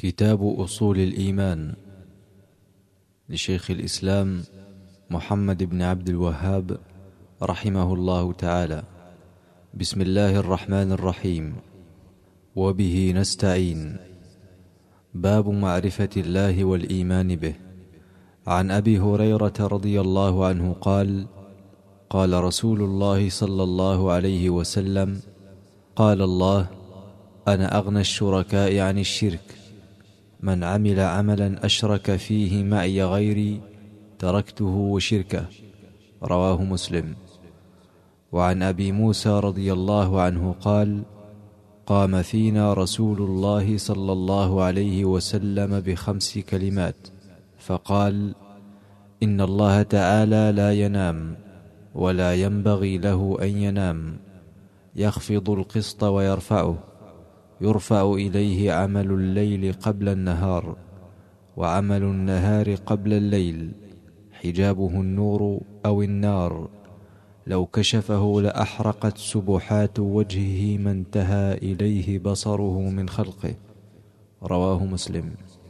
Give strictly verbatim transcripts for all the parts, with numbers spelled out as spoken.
كتاب أصول الإيمان لشيخ الإسلام محمد بن عبد الوهاب رحمه الله تعالى. بسم الله الرحمن الرحيم. وبه نستعين. باب معرفة الله والإيمان به. عن أبي هريرة رضي الله عنه قال: قال رسول الله صلى الله عليه وسلم: قال الله: أنا أغنى الشركاء عن الشرك، من عمل عملا أشرك فيه معي غيري تركته وشركه. رواه مسلم. وعن أبي موسى رضي الله عنه قال: قام فينا رسول الله صلى الله عليه وسلم بخمس كلمات فقال: إن الله تعالى لا ينام ولا ينبغي له أن ينام، يخفض القسط ويرفعه، يرفع إليه عمل الليل قبل النهار وعمل النهار قبل الليل، حجابه النور أو النار، لو كشفه لأحرقت سبحات وجهه ما انتهى إليه بصره من خلقه. رواه مسلم.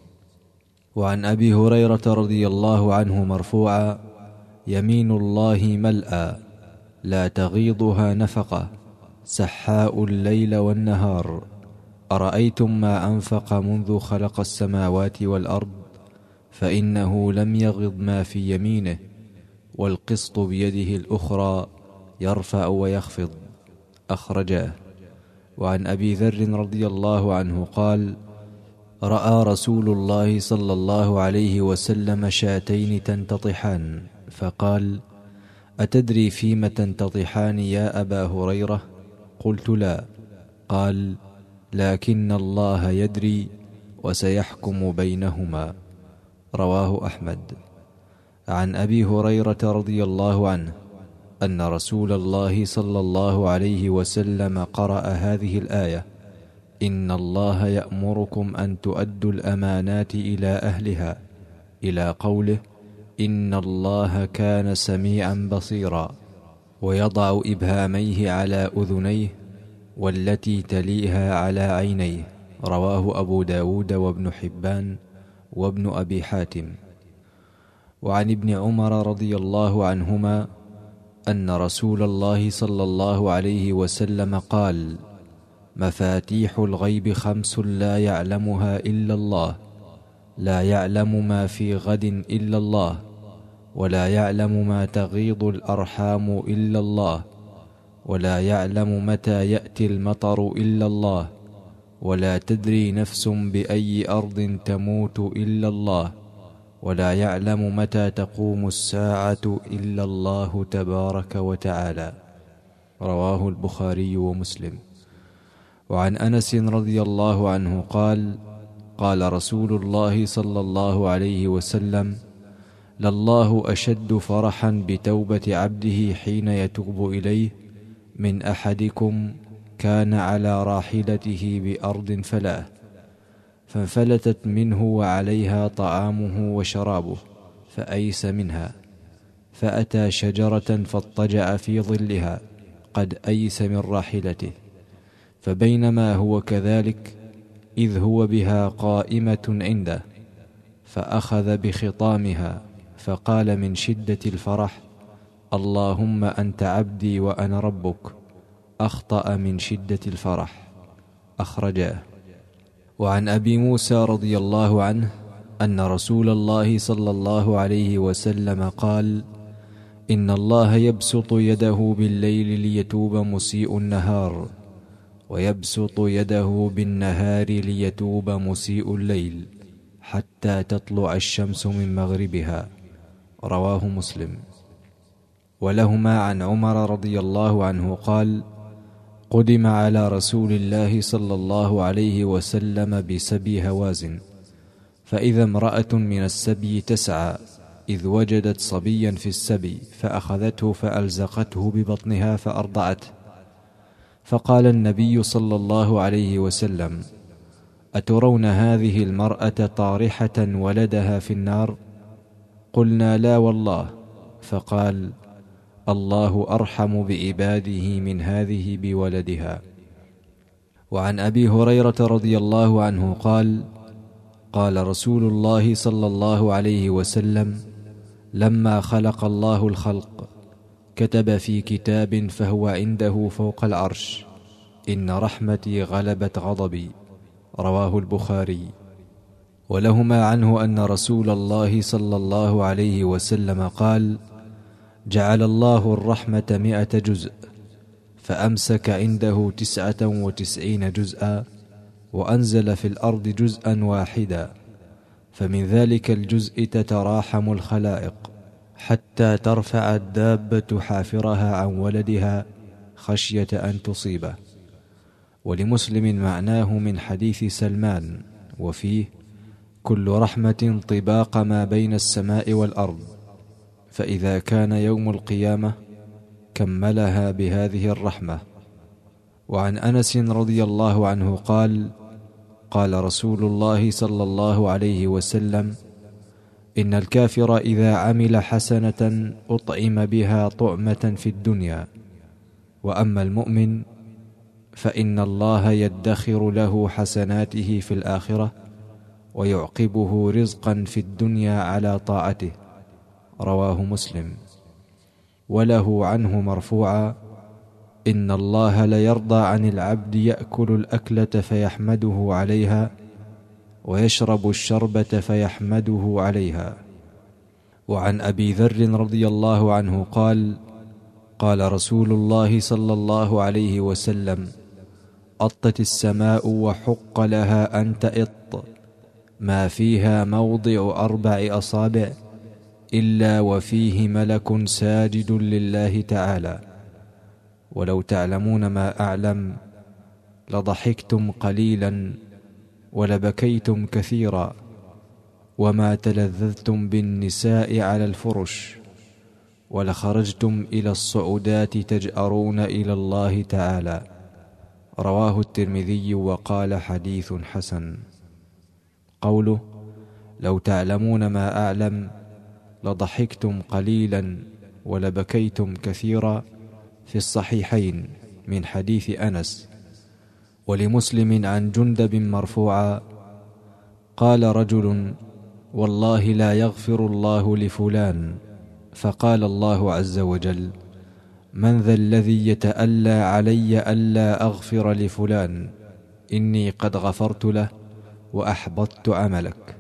وعن أبي هريرة رضي الله عنه مرفوعا: يمين الله ملأى لا تغيضها نفقة، سحاء الليل والنهار، أرأيتم ما أنفق منذ خلق السماوات والأرض، فإنه لم يغض ما في يمينه، والقسط بيده الأخرى يرفع ويخفض. أخرجاه. وعن أبي ذر رضي الله عنه قال: رأى رسول الله صلى الله عليه وسلم شاتين تنتطحان، فقال: أتدري فيم تنتطحان يا أبا هريرة؟ قلت: لا. قال: لكن الله يدري وسيحكم بينهما. رواه أحمد. عن أبي هريرة رضي الله عنه أن رسول الله صلى الله عليه وسلم قرأ هذه الآية: إن الله يأمركم أن تؤدوا الأمانات إلى أهلها، إلى قوله: إن الله كان سميعا بصيرا، ويضع إبهاميه على أذنيه والتي تليها على عينيه. رواه أبو داود وابن حبان وابن أبي حاتم. وعن ابن عمر رضي الله عنهما أن رسول الله صلى الله عليه وسلم قال: مفاتيح الغيب خمس لا يعلمها إلا الله، لا يعلم ما في غد إلا الله، ولا يعلم ما تغيض الأرحام إلا الله، ولا يعلم متى يأتي المطر إلا الله، ولا تدري نفس بأي أرض تموت إلا الله، ولا يعلم متى تقوم الساعة إلا الله تبارك وتعالى. رواه البخاري ومسلم. وعن أنس رضي الله عنه قال: قال رسول الله صلى الله عليه وسلم: لله أشد فرحا بتوبة عبده حين يتوب إليه من أحدكم كان على راحلته بأرض فلاة، فانفلتت منه وعليها طعامه وشرابه، فأيس منها، فأتى شجرة فاضطجع في ظلها قد أيس من راحلته، فبينما هو كذلك إذ هو بها قائمة عنده، فأخذ بخطامها فقال من شدة الفرح: اللهم أنت عبدي وأنا ربك، أخطأ من شدة الفرح. أخرجاه. وعن أبي موسى رضي الله عنه أن رسول الله صلى الله عليه وسلم قال: إن الله يبسط يده بالليل ليتوب مسيء النهار، ويبسط يده بالنهار ليتوب مسيء الليل، حتى تطلع الشمس من مغربها. رواه مسلم. ولهما عن عمر رضي الله عنه قال: قدم على رسول الله صلى الله عليه وسلم بسبي هوازن، فإذا امرأة من السبي تسعى، إذ وجدت صبيا في السبي فأخذته فألزقته ببطنها فأرضعته، فقال النبي صلى الله عليه وسلم: أترون هذه المرأة طارحة ولدها في النار؟ قلنا: لا والله. فقال: الله أرحم بعباده من هذه بولدها. وعن أبي هريرة رضي الله عنه قال: قال رسول الله صلى الله عليه وسلم: لما خلق الله الخلق كتب في كتاب فهو عنده فوق العرش: إن رحمتي غلبت غضبي. رواه البخاري. ولهما عنه أن رسول الله صلى الله عليه وسلم قال: جعل الله الرحمة مئة جزء، فأمسك عنده تسعة وتسعين جزءا، وأنزل في الأرض جزءا واحدا، فمن ذلك الجزء تتراحم الخلائق حتى ترفع الدابة حافرها عن ولدها خشية أن تصيبه. ولمسلم معناه من حديث سلمان، وفيه: كل رحمة طباق ما بين السماء والأرض، فإذا كان يوم القيامة كملها بهذه الرحمة. وعن أنس رضي الله عنه قال: قال رسول الله صلى الله عليه وسلم: إن الكافر إذا عمل حسنة أطعم بها طعمة في الدنيا، وأما المؤمن فإن الله يدخر له حسناته في الآخرة ويعقبه رزقا في الدنيا على طاعته. رواه مسلم. وله عنه مرفوعا: إن الله ليرضى عن العبد يأكل الأكلة فيحمده عليها، ويشرب الشربة فيحمده عليها. وعن أبي ذر رضي الله عنه قال: قال رسول الله صلى الله عليه وسلم: أطت السماء وحق لها أن تئط، ما فيها موضع أربع أصابع إلا وفيه ملك ساجد لله تعالى. ولو تعلمون ما أعلم لضحكتم قليلا ولبكيتم كثيرا، وما تلذذتم بالنساء على الفرش، ولخرجتم إلى الصعودات تجأرون إلى الله تعالى. رواه الترمذي وقال: حديث حسن. قوله: لو تعلمون ما أعلم لضحكتم قليلا ولبكيتم كثيرا، في الصحيحين من حديث أنس. ولمسلم عن جندب مرفوعا: قال رجل: والله لا يغفر الله لفلان. فقال الله عز وجل: من ذا الذي يتألى علي ألا أغفر لفلان؟ إني قد غفرت له وأحبطت عملك.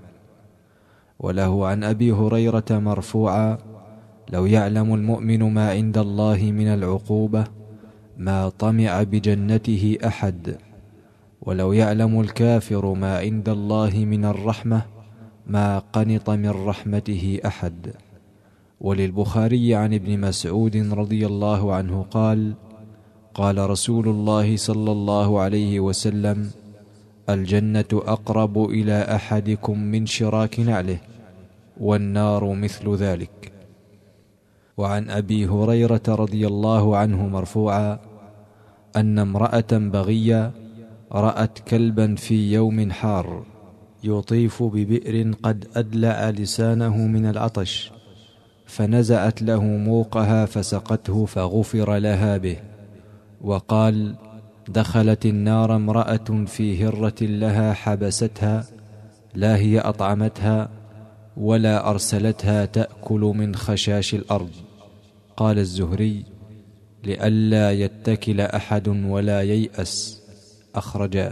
وله عن أبي هريرة مرفوعا: لو يعلم المؤمن ما عند الله من العقوبة ما طمع بجنته أحد، ولو يعلم الكافر ما عند الله من الرحمة ما قنط من رحمته أحد. وللبخاري عن ابن مسعود رضي الله عنه قال: قال رسول الله صلى الله عليه وسلم: الجنة أقرب إلى أحدكم من شراك نعله، والنار مثل ذلك. وعن أبي هريرة رضي الله عنه مرفوعا: أن امرأة بغية رأت كلبا في يوم حار يطيف ببئر قد أدلع لسانه من العطش، فنزعت له موقها فسقته فغفر لها به. وقال: دخلت النار امرأة في هرة لها حبستها، لا هي أطعمتها ولا أرسلتها تأكل من خشاش الأرض. قال الزهري: لئلا يتكل أحد ولا ييأس. أخرجاه.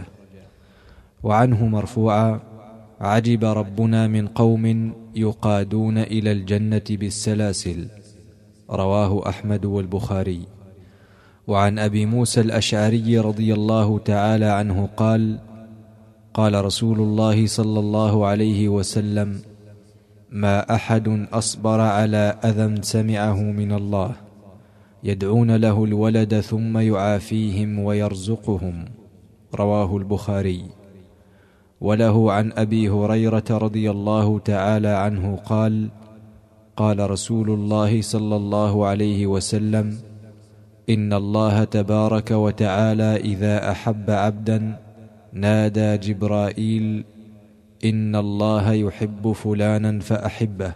وعنه مرفوعا: عجب ربنا من قوم يقادون إلى الجنة بالسلاسل. رواه أحمد والبخاري. وعن أبي موسى الأشعري رضي الله تعالى عنه قال: قال رسول الله صلى الله عليه وسلم: ما أحد أصبر على أذى سمعه من الله، يدعون له الولد ثم يعافيهم ويرزقهم. رواه البخاري. وله عن أبي هريرة رضي الله تعالى عنه قال: قال رسول الله صلى الله عليه وسلم: إن الله تبارك وتعالى إذا أحب عبدا نادى جبرائيل: إن الله يحب فلانا فأحبه،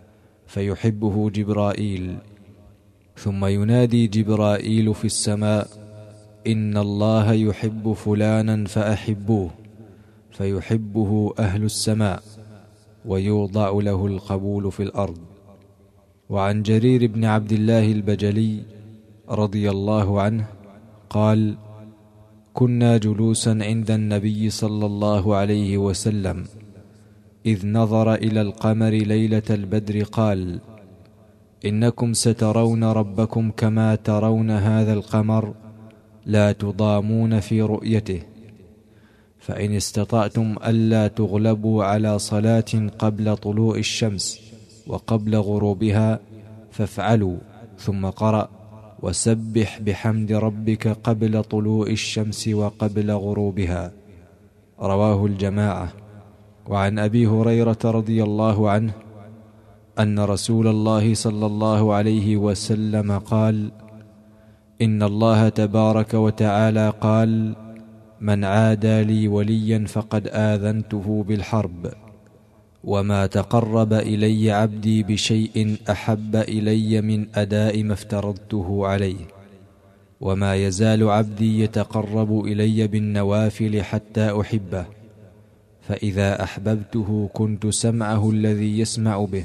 فيحبه جبرائيل. ثم ينادي جبرائيل في السماء: إن الله يحب فلانا فأحبوه، فيحبه أهل السماء ويوضع له القبول في الأرض. وعن جرير بن عبد الله البجلي رضي الله عنه قال: كنا جلوسا عند النبي صلى الله عليه وسلم إذ نظر إلى القمر ليلة البدر قال: إنكم سترون ربكم كما ترون هذا القمر لا تضامون في رؤيته، فإن استطعتم ألا تغلبوا على صلاة قبل طلوع الشمس وقبل غروبها فافعلوا. ثم قرأ: وسبح بحمد ربك قبل طلوع الشمس وقبل غروبها. رواه الجماعة. وعن أبي هريرة رضي الله عنه أن رسول الله صلى الله عليه وسلم قال: إن الله تبارك وتعالى قال: من عادى لي وليا فقد آذنته بالحرب، وما تقرب إلي عبدي بشيء أحب إلي من أداء ما افترضته عليه، وما يزال عبدي يتقرب إلي بالنوافل حتى أحبه، فإذا أحببته كنت سمعه الذي يسمع به،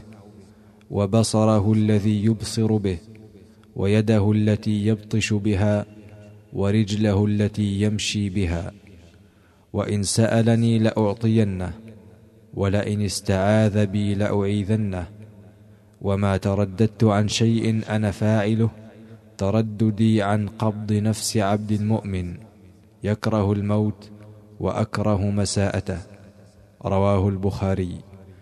وبصره الذي يبصر به، ويده التي يبطش بها، ورجله التي يمشي بها. وإن سألني لأعطينه، ولئن استعاذ بي لأعيذنه. وما ترددت عن شيء أنا فاعله ترددي عن قبض نفس عبد المؤمن يكره الموت وأكره مساءته. رواه البخاري.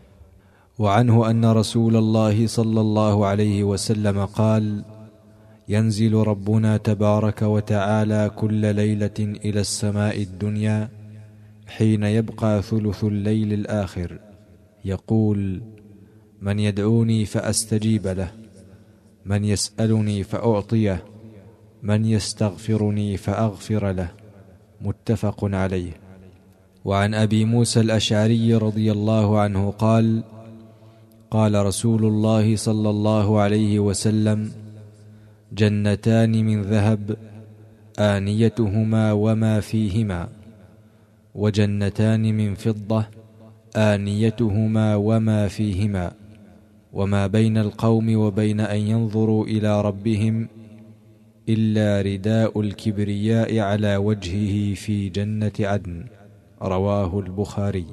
وعنه أن رسول الله صلى الله عليه وسلم قال: ينزل ربنا تبارك وتعالى كل ليلة إلى السماء الدنيا حين يبقى ثلث الليل الآخر، يقول: من يدعوني فأستجيب له، من يسألني فأعطيه، من يستغفرني فأغفر له. متفق عليه. وعن أبي موسى الأشعري رضي الله عنه قال: قال رسول الله صلى الله عليه وسلم: جنتان من ذهب آنيتهما وما فيهما، وجنتان من فضة آنيتهما وما فيهما، وما بين القوم وبين أن ينظروا إلى ربهم إلا رداء الكبرياء على وجهه في جنة عدن. رواه البخاري.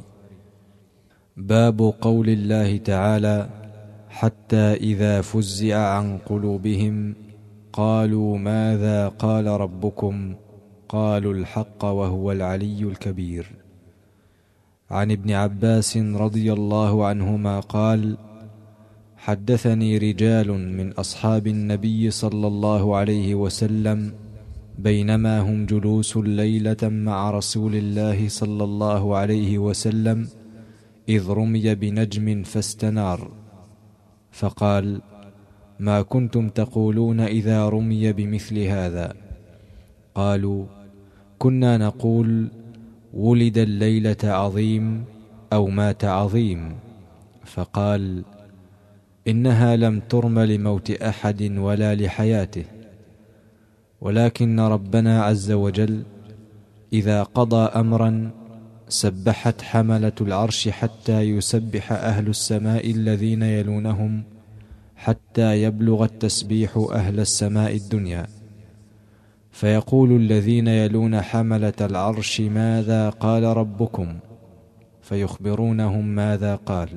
باب قول الله تعالى: حتى إذا فزع عن قلوبهم قالوا ماذا قال ربكم قالوا الحق وهو العلي الكبير. عن ابن عباس رضي الله عنهما قال: حدثني رجال من أصحاب النبي صلى الله عليه وسلم بينما هم جلوس ليلة مع رسول الله صلى الله عليه وسلم إذ رمي بنجم فاستنار، فقال: ما كنتم تقولون إذا رمي بمثل هذا؟ قالوا: كنا نقول ولد الليلة عظيم أو مات عظيم. فقال: إنها لم ترم لموت أحد ولا لحياته، ولكن ربنا عز وجل إذا قضى أمرا سبحت حملة العرش حتى يسبح أهل السماء الذين يلونهم حتى يبلغ التسبيح أهل السماء الدنيا، فيقول الذين يلون حملة العرش ماذا قال ربكم؟ فيخبرونهم ماذا قال،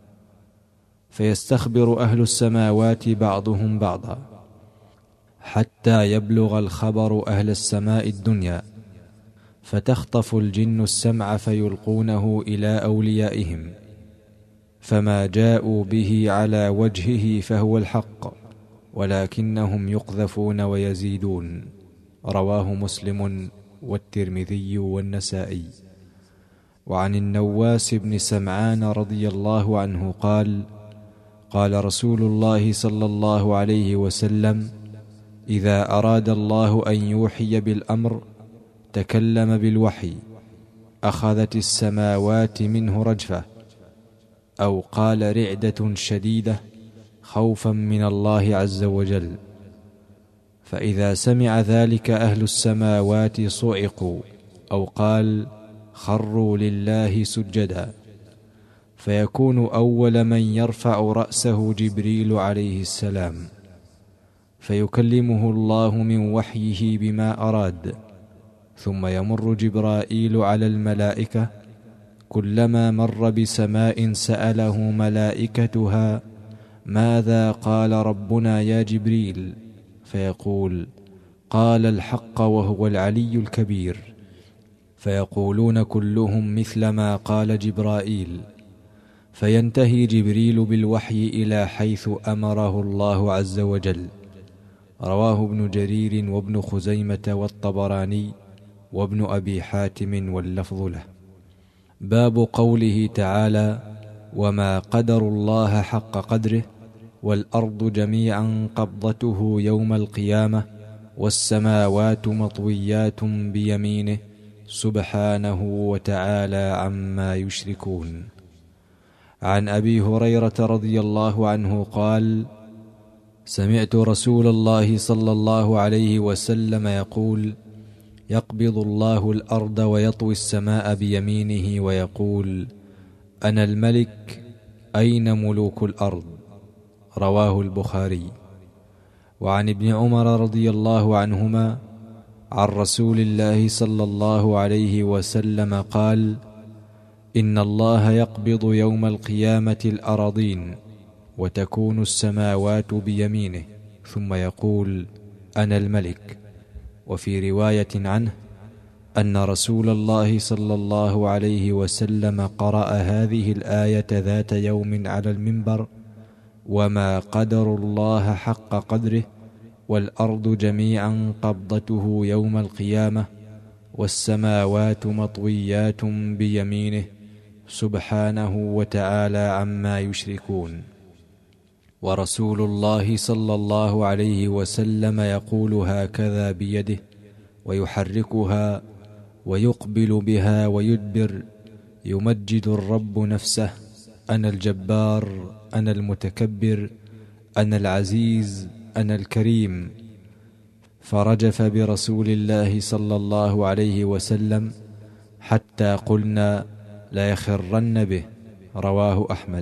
فيستخبر أهل السماوات بعضهم بعضا حتى يبلغ الخبر أهل السماء الدنيا، فتخطف الجن السمع فيلقونه إلى أوليائهم، فما جاءوا به على وجهه فهو الحق، ولكنهم يقذفون ويزيدون. رواه مسلم والترمذي والنسائي. وعن النواس بن سمعان رضي الله عنه قال: قال رسول الله صلى الله عليه وسلم: إذا أراد الله أن يوحي بالأمر تكلم بالوحي، أخذت السماوات منه رجفة، أو قال رعدة شديدة خوفا من الله عز وجل، فإذا سمع ذلك أهل السماوات صعقوا، أو قال خروا لله سجدا، فيكون أول من يرفع رأسه جبريل عليه السلام، فيكلمه الله من وحيه بما أراد، ثم يمر جبرائيل على الملائكة، كلما مر بسماء سأله ملائكتها: ماذا قال ربنا يا جبريل؟ فيقول: قال الحق وهو العلي الكبير. فيقولون كلهم مثل ما قال جبرائيل، فينتهي جبريل بالوحي إلى حيث أمره الله عز وجل. رواه ابن جرير وابن خزيمة والطبراني وابن أبي حاتم واللفظ له. باب قوله تعالى: وما قدروا الله حق قدره، والأرض جميعا قبضته يوم القيامة، والسماوات مطويات بيمينه سبحانه وتعالى عما يشركون. عن أبي هريرة رضي الله عنه قال: سمعت رسول الله صلى الله عليه وسلم يقول: يقبض الله الأرض ويطوي السماء بيمينه ويقول: أنا الملك، أين ملوك الأرض؟ رواه البخاري. وعن ابن عمر رضي الله عنهما عن رسول الله صلى الله عليه وسلم قال: إن الله يقبض يوم القيامة الأراضين، وتكون السماوات بيمينه، ثم يقول: أنا الملك. وفي رواية عنه أن رسول الله صلى الله عليه وسلم قرأ هذه الآية ذات يوم على المنبر: وما قدروا الله حق قدره، والأرض جميعا قبضته يوم القيامة، والسماوات مطويات بيمينه سبحانه وتعالى عما يشركون. ورسول الله صلى الله عليه وسلم يقول هكذا بيده، ويحركها ويقبل بها ويدبر، يمجد الرب نفسه: أنا الجبار، أنا المتكبر، أنا العزيز، أنا الكريم. فرجف برسول الله صلى الله عليه وسلم حتى قلنا ليخرن به. رواه أحمد.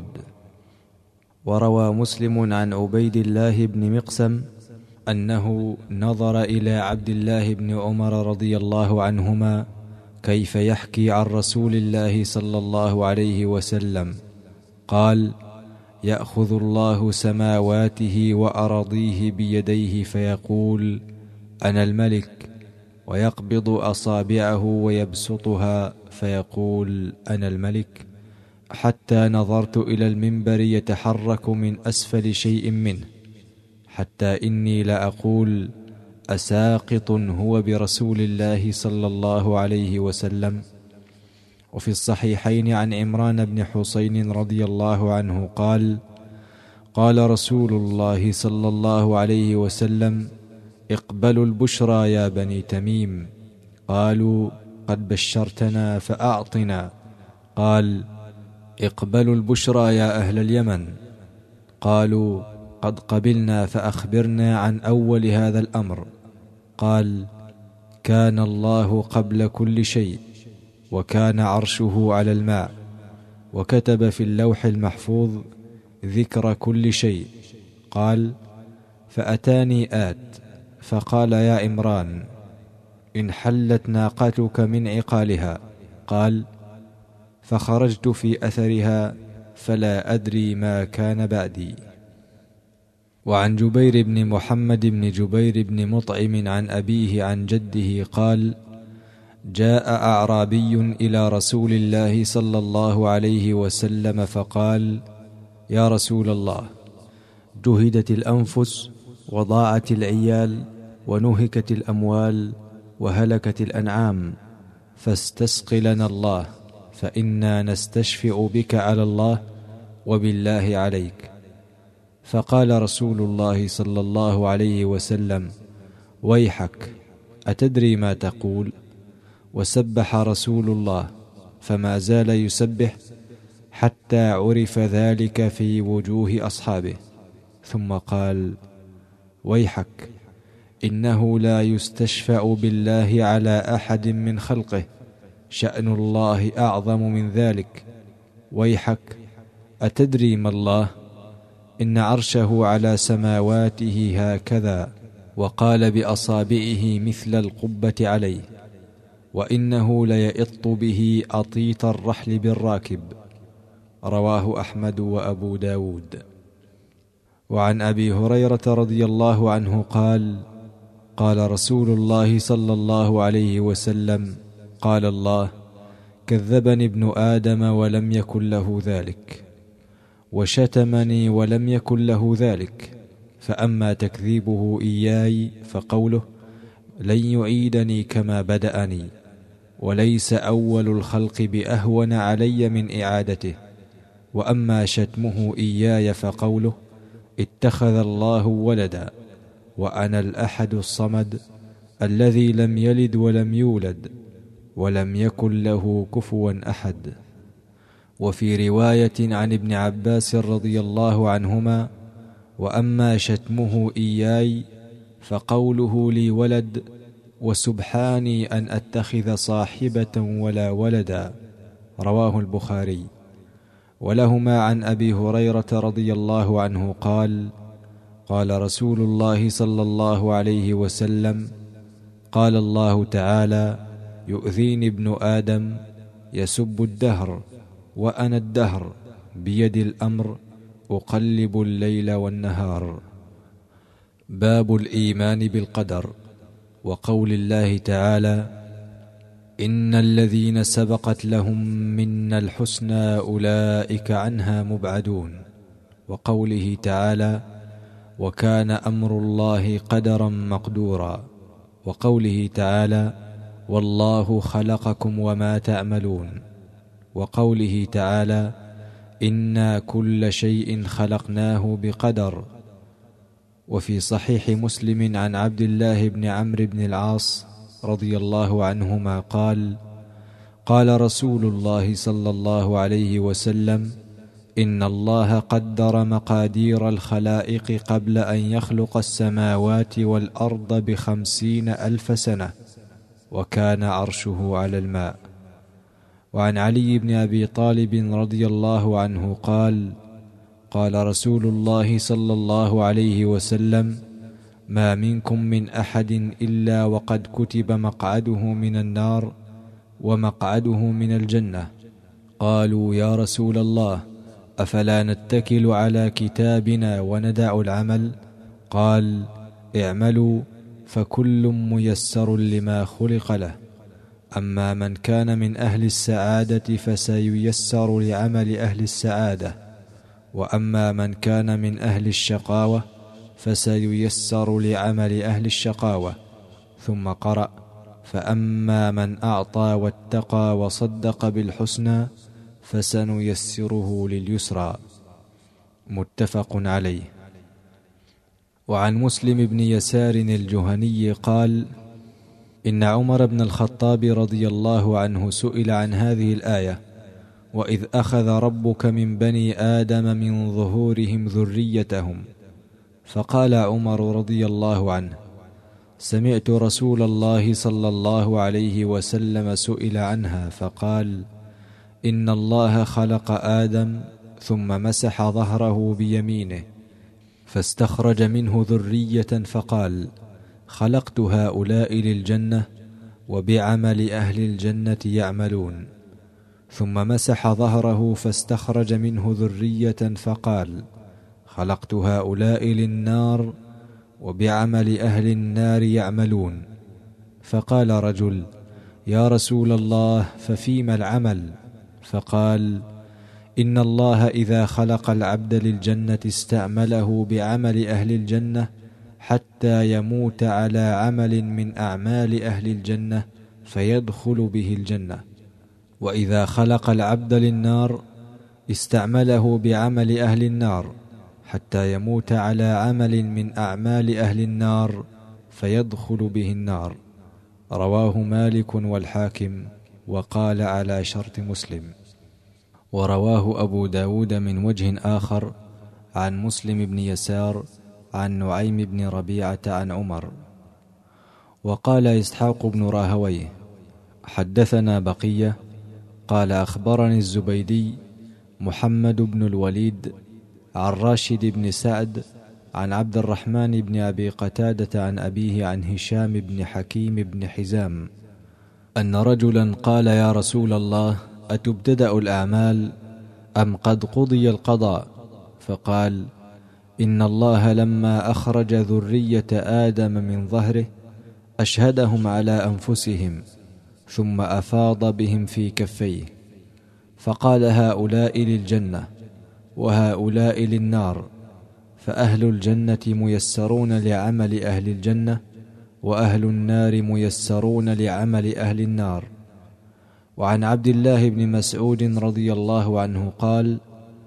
وروى مسلم عن عبيد الله بن مقسم أنه نظر إلى عبد الله بن عمر رضي الله عنهما كيف يحكي عن رسول الله صلى الله عليه وسلم، قال: يأخذ الله سماواته وأراضيه بيديه فيقول: أنا الملك، ويقبض أصابعه ويبسطها فيقول: أنا الملك، حتى نظرت إلى المنبر يتحرك من أسفل شيء منه، حتى إني لأقول: أساقط هو برسول الله صلى الله عليه وسلم. وفي الصحيحين عن عمران بن حسين رضي الله عنه قال: قال رسول الله صلى الله عليه وسلم: اقبلوا البشرى يا بني تميم. قالوا: قد بشرتنا فأعطنا. قال: اقبلوا البشرى يا أهل اليمن. قالوا: قد قبلنا فأخبرنا عن أول هذا الأمر. قال: كان الله قبل كل شيء، وكان عرشه على الماء، وكتب في اللوح المحفوظ ذكر كل شيء. قال: فأتاني آت فقال: يا عمران، انحلت ناقتك من عقالها. قال: فخرجت في أثرها فلا أدري ما كان بعدي. وعن جبير بن محمد بن جبير بن مطعم عن أبيه عن جده قال: جاء أعرابي إلى رسول الله صلى الله عليه وسلم فقال: يا رسول الله، جهدت الأنفس، وضاعت العيال، ونهكت الأموال، وهلكت الأنعام، فاستسق لنا الله، فإنا نستشفع بك على الله وبالله عليك. فقال رسول الله صلى الله عليه وسلم: ويحك، أتدري ما تقول؟ وسبح رسول الله، فما زال يسبح حتى عرف ذلك في وجوه أصحابه، ثم قال: ويحك، إنه لا يستشفع بالله على أحد من خلقه شأن الله أعظم من ذلك. ويحك، أتدري ما الله؟ إن عرشه على سماواته هكذا، وقال بأصابعه مثل القبة عليه، وإنه ليئط به أطيط الرحل بالراكب. رواه أحمد وأبو داود. وعن أبي هريرة رضي الله عنه قال: قال رسول الله صلى الله عليه وسلم: قال الله: كذبني ابن آدم ولم يكن له ذلك، وشتمني ولم يكن له ذلك، فأما تكذيبه إياي فقوله: لن يعيدني كما بدأني، وليس أول الخلق بأهون علي من إعادته. وأما شتمه إياي فقوله: اتخذ الله ولدا، وأنا الأحد الصمد الذي لم يلد ولم يولد ولم يكن له كفوا أحد. وفي رواية عن ابن عباس رضي الله عنهما: وأما شتمه إياي فقوله: لي ولد، وسبحاني أن أتخذ صاحبة ولا ولدا. رواه البخاري. ولهما عن أبي هريرة رضي الله عنه قال: قال رسول الله صلى الله عليه وسلم: قال الله تعالى: يؤذيني ابن آدم يسب الدهر، وأنا الدهر بيد الأمر، أقلب الليل والنهار. باب الإيمان بالقدر. وقول الله تعالى: إن الذين سبقت لهم منا الحسنى أولئك عنها مبعدون. وقوله تعالى: وكان أمر الله قدرا مقدورا. وقوله تعالى: والله خلقكم وما تعملون. وقوله تعالى: إنا كل شيء خلقناه بقدر. وفي صحيح مسلم عن عبد الله بن عمرو بن العاص رضي الله عنهما قال: قال رسول الله صلى الله عليه وسلم: إن الله قدر مقادير الخلائق قبل أن يخلق السماوات والأرض بخمسين ألف سنة، وكان عرشه على الماء. وعن علي بن أبي طالب رضي الله عنه قال: قال رسول الله صلى الله عليه وسلم: ما منكم من أحد إلا وقد كتب مقعده من النار ومقعده من الجنة. قالوا: يا رسول الله، أفلا نتكل على كتابنا وندع العمل؟ قال: اعملوا فكل ميسر لما خلق له. أما من كان من أهل السعادة فسييسر لعمل أهل السعادة، وأما من كان من أهل الشقاوة فسييسر لعمل أهل الشقاوة. ثم قرأ: فأما من أعطى واتقى وصدق بالحسنى فسنيسره لليسرى. متفق عليه. وعن مسلم بن يسار الجهني قال: إن عمر بن الخطاب رضي الله عنه سئل عن هذه الآية: وإذ أخذ ربك من بني آدم من ظهورهم ذريتهم. فقال عمر رضي الله عنه: سمعت رسول الله صلى الله عليه وسلم سئل عنها فقال: إن الله خلق آدم ثم مسح ظهره بيمينه فاستخرج منه ذرية فقال: خلقت هؤلاء للجنة وبعمل أهل الجنة يعملون. ثم مسح ظهره فاستخرج منه ذرية فقال: خلقت هؤلاء للنار وبعمل أهل النار يعملون. فقال رجل: يا رسول الله، ففيما العمل؟ فقال: إن الله إذا خلق العبد للجنة استعمله بعمل أهل الجنة حتى يموت على عمل من أعمال أهل الجنة فيدخل به الجنة، وإذا خلق العبد للنار استعمله بعمل أهل النار حتى يموت على عمل من أعمال أهل النار فيدخل به النار. رواه مالك والحاكم، وقال على شرط مسلم. ورواه أبو داود من وجه آخر عن مسلم بن يسار عن نعيم بن ربيعة عن عمر. وقال إسحاق بن راهويه: حدثنا بقية قال أخبرني الزبيدي محمد بن الوليد عن راشد بن سعد عن عبد الرحمن بن أبي قتادة عن أبيه عن هشام بن حكيم بن حزام أن رجلا قال يا رسول الله أتبتدأ الأعمال أم قد قضي القضاء؟ فقال إن الله لما أخرج ذرية آدم من ظهره أشهدهم على أنفسهم ثم أفاض بهم في كفيه فقال هؤلاء للجنة وهؤلاء للنار، فأهل الجنة ميسرون لعمل أهل الجنة وأهل النار ميسرون لعمل أهل النار. وعن عبد الله بن مسعود رضي الله عنه قال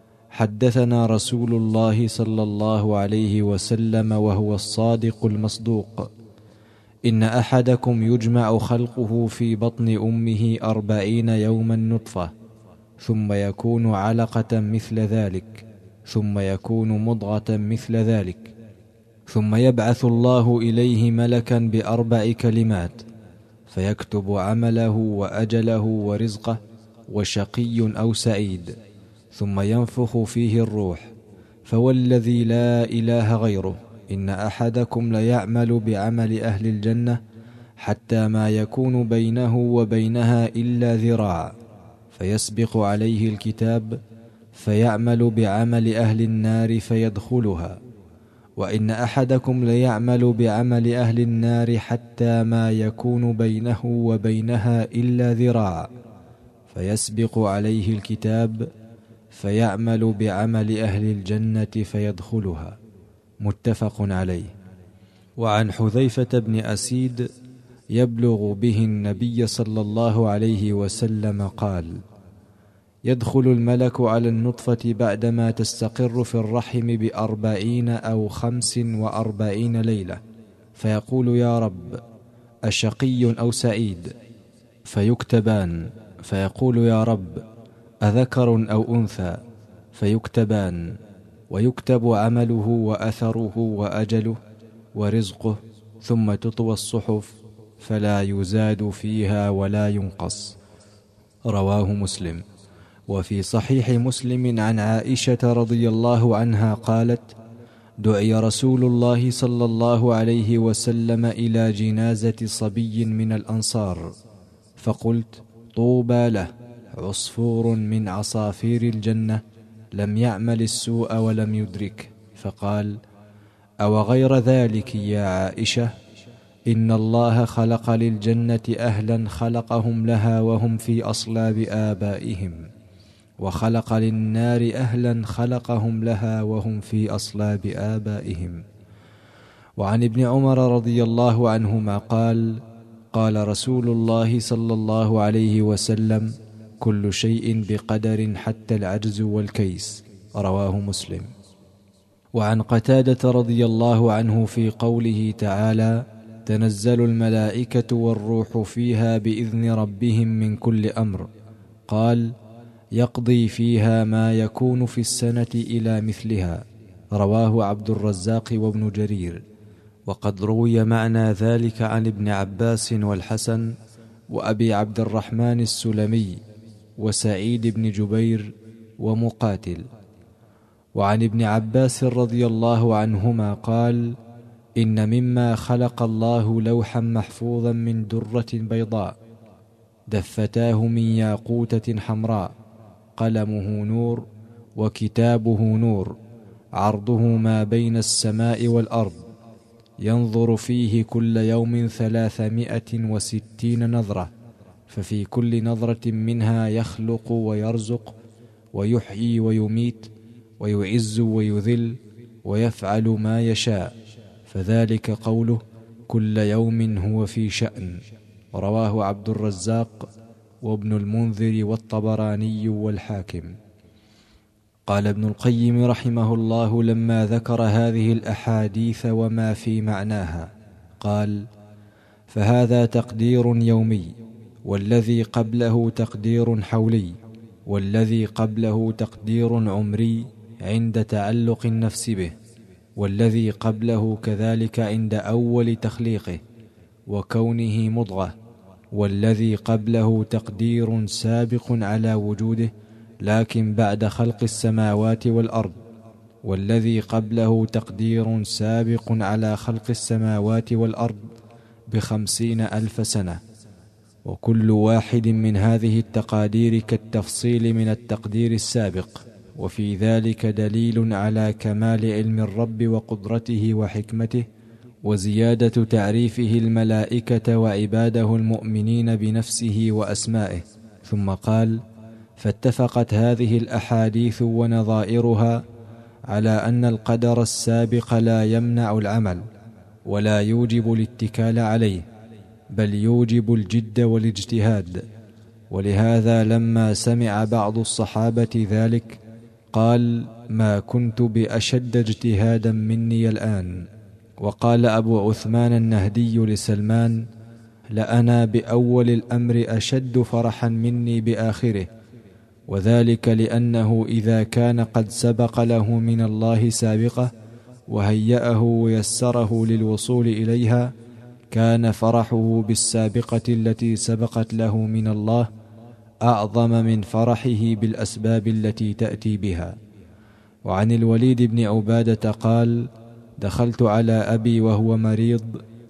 حدثنا رسول الله صلى الله عليه وسلم وهو الصادق المصدوق إن أحدكم يجمع خلقه في بطن أمه أربعين يوما نطفة ثم يكون علقة مثل ذلك ثم يكون مضغة مثل ذلك ثم يبعث الله إليه ملكا بأربع كلمات فيكتب عمله وأجله ورزقه وشقي أو سعيد ثم ينفخ فيه الروح فوالذي لا إله غيره إن أحدكم ليعمل بعمل أهل الجنة حتى ما يكون بينه وبينها إلا ذراع فيسبق عليه الكتاب فيعمل بعمل أهل النار فيدخلها، وإن أحدكم ليعمل بعمل أهل النار حتى ما يكون بينه وبينها إلا ذراع فيسبق عليه الكتاب فيعمل بعمل أهل الجنة فيدخلها. متفق عليه. وعن حذيفة بن أسيد يبلغ به النبي صلى الله عليه وسلم قال يدخل الملك على النطفة بعدما تستقر في الرحم بأربعين أو خمس وأربعين ليلة فيقول يا رب أشقي أو سعيد؟ فيكتبان، فيقول يا رب أذكر أو أنثى؟ فيكتبان، ويكتب عمله وأثره وأجله ورزقه ثم تطوى الصحف فلا يزاد فيها ولا ينقص. رواه مسلم. وفي صحيح مسلم عن عائشة رضي الله عنها قالت دعي رسول الله صلى الله عليه وسلم إلى جنازة صبي من الأنصار فقلت طوبى له عصفور من عصافير الجنة لم يعمل السوء ولم يدرك. فقال أو غير ذلك يا عائشة إن الله خلق للجنة أهلا خلقهم لها وهم في أصلاب آبائهم وخلق للنار أهلا خلقهم لها وهم في أصلاب آبائهم. وعن ابن عمر رضي الله عنهما قال قال رسول الله صلى الله عليه وسلم كل شيء بقدر حتى العجز والكيس. رواه مسلم. وعن قتادة رضي الله عنه في قوله تعالى تنزل الملائكة والروح فيها بإذن ربهم من كل أمر قال يقضي فيها ما يكون في السنة إلى مثلها. رواه عبد الرزاق وابن جرير. وقد روي معنى ذلك عن ابن عباس والحسن وأبي عبد الرحمن السلمي وسعيد بن جبير ومقاتل. وعن ابن عباس رضي الله عنهما قال إن مما خلق الله لوحا محفوظا من درة بيضاء دفتاه من ياقوتة حمراء قلمه نور وكتابه نور عرضه ما بين السماء والأرض ينظر فيه كل يوم ثلاثمائة وستين نظرة ففي كل نظرة منها يخلق ويرزق ويحيي ويميت ويعز ويذل ويفعل ما يشاء فذلك قوله كل يوم هو في شأن. رواه عبد الرزاق وابن المنذر والطبراني والحاكم. قال ابن القيم رحمه الله لما ذكر هذه الأحاديث وما في معناها قال فهذا تقدير يومي والذي قبله تقدير حولي والذي قبله تقدير عمري عند تعلق النفس به والذي قبله كذلك عند أول تخليقه وكونه مضغة والذي قبله تقدير سابق على وجوده لكن بعد خلق السماوات والأرض، والذي قبله تقدير سابق على خلق السماوات والأرض بخمسين ألف سنة، وكل واحد من هذه التقادير كالتفصيل من التقدير السابق، وفي ذلك دليل على كمال علم الرب وقدرته وحكمته وزيادة تعريفه الملائكة وعباده المؤمنين بنفسه وأسمائه. ثم قال: فاتفقت هذه الأحاديث ونظائرها على أن القدر السابق لا يمنع العمل ولا يوجب الاتكال عليه، بل يوجب الجد والاجتهاد. ولهذا لما سمع بعض الصحابة ذلك قال: ما كنت بأشد اجتهادا مني الآن. وقال أبو عثمان النهدي لسلمان: لأنا بأول الأمر أشد فرحا مني بآخره، وذلك لأنه إذا كان قد سبق له من الله سابقة وهيأه ويسره للوصول إليها، كان فرحه بالسابقة التي سبقت له من الله أعظم من فرحه بالأسباب التي تأتي بها. وعن الوليد بن عبادة قال: دخلت على أبي وهو مريض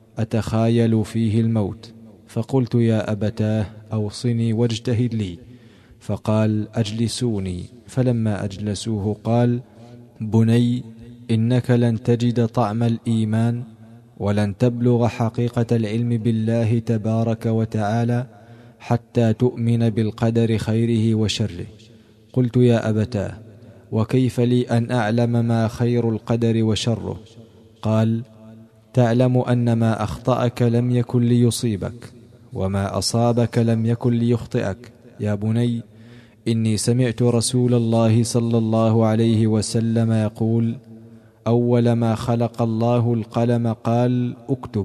أتخايل فيه الموت، فقلت: يا أبتاه أوصني واجتهد لي. فقال: أجلسوني. فلما أجلسوه قال: بني، إنك لن تجد طعم الإيمان ولن تبلغ حقيقة العلم بالله تبارك وتعالى حتى تؤمن بالقدر خيره وشره. قلت: يا أبتاه، وكيف لي أن أعلم ما خير القدر وشره؟ قال: تعلم أن ما أخطأك لم يكن ليصيبك، وما أصابك لم يكن ليخطئك. يا بني، إني سمعت رسول الله صلى الله عليه وسلم يقول: أول ما خلق الله القلم قال: اكتب،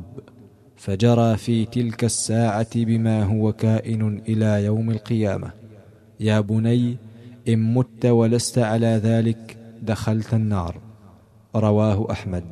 فجرى في تلك الساعة بما هو كائن إلى يوم القيامة. يا بني، إن مت ولست على ذلك دخلت النار. رواه أحمد.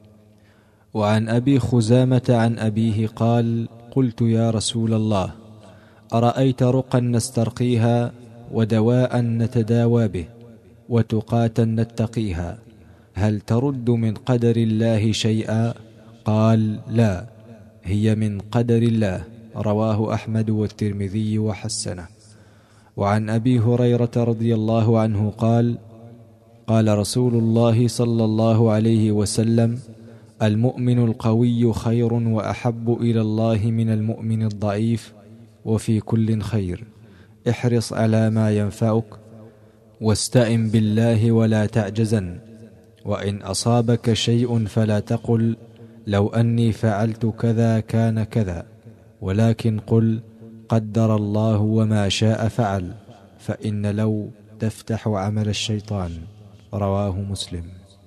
وعن أبي خزامة عن أبيه قال: قلت: يا رسول الله، أرأيت رقا نسترقيها ودواء نتداوى به وتقاة نتقيها، هل ترد من قدر الله شيئا؟ قال: لا، هي من قدر الله. رواه أحمد والترمذي وحسنه. وعن أبي هريرة رضي الله عنه قال: قال رسول الله صلى الله عليه وسلم: المؤمن القوي خير وأحب إلى الله من المؤمن الضعيف، وفي كل خير. احرص على ما ينفعك واستعن بالله ولا تعجزن، وإن أصابك شيء فلا تقل لو أني فعلت كذا كان كذا، ولكن قل قدر الله وما شاء فعل، فإن لو تفتح عمل الشيطان. رواه مسلم.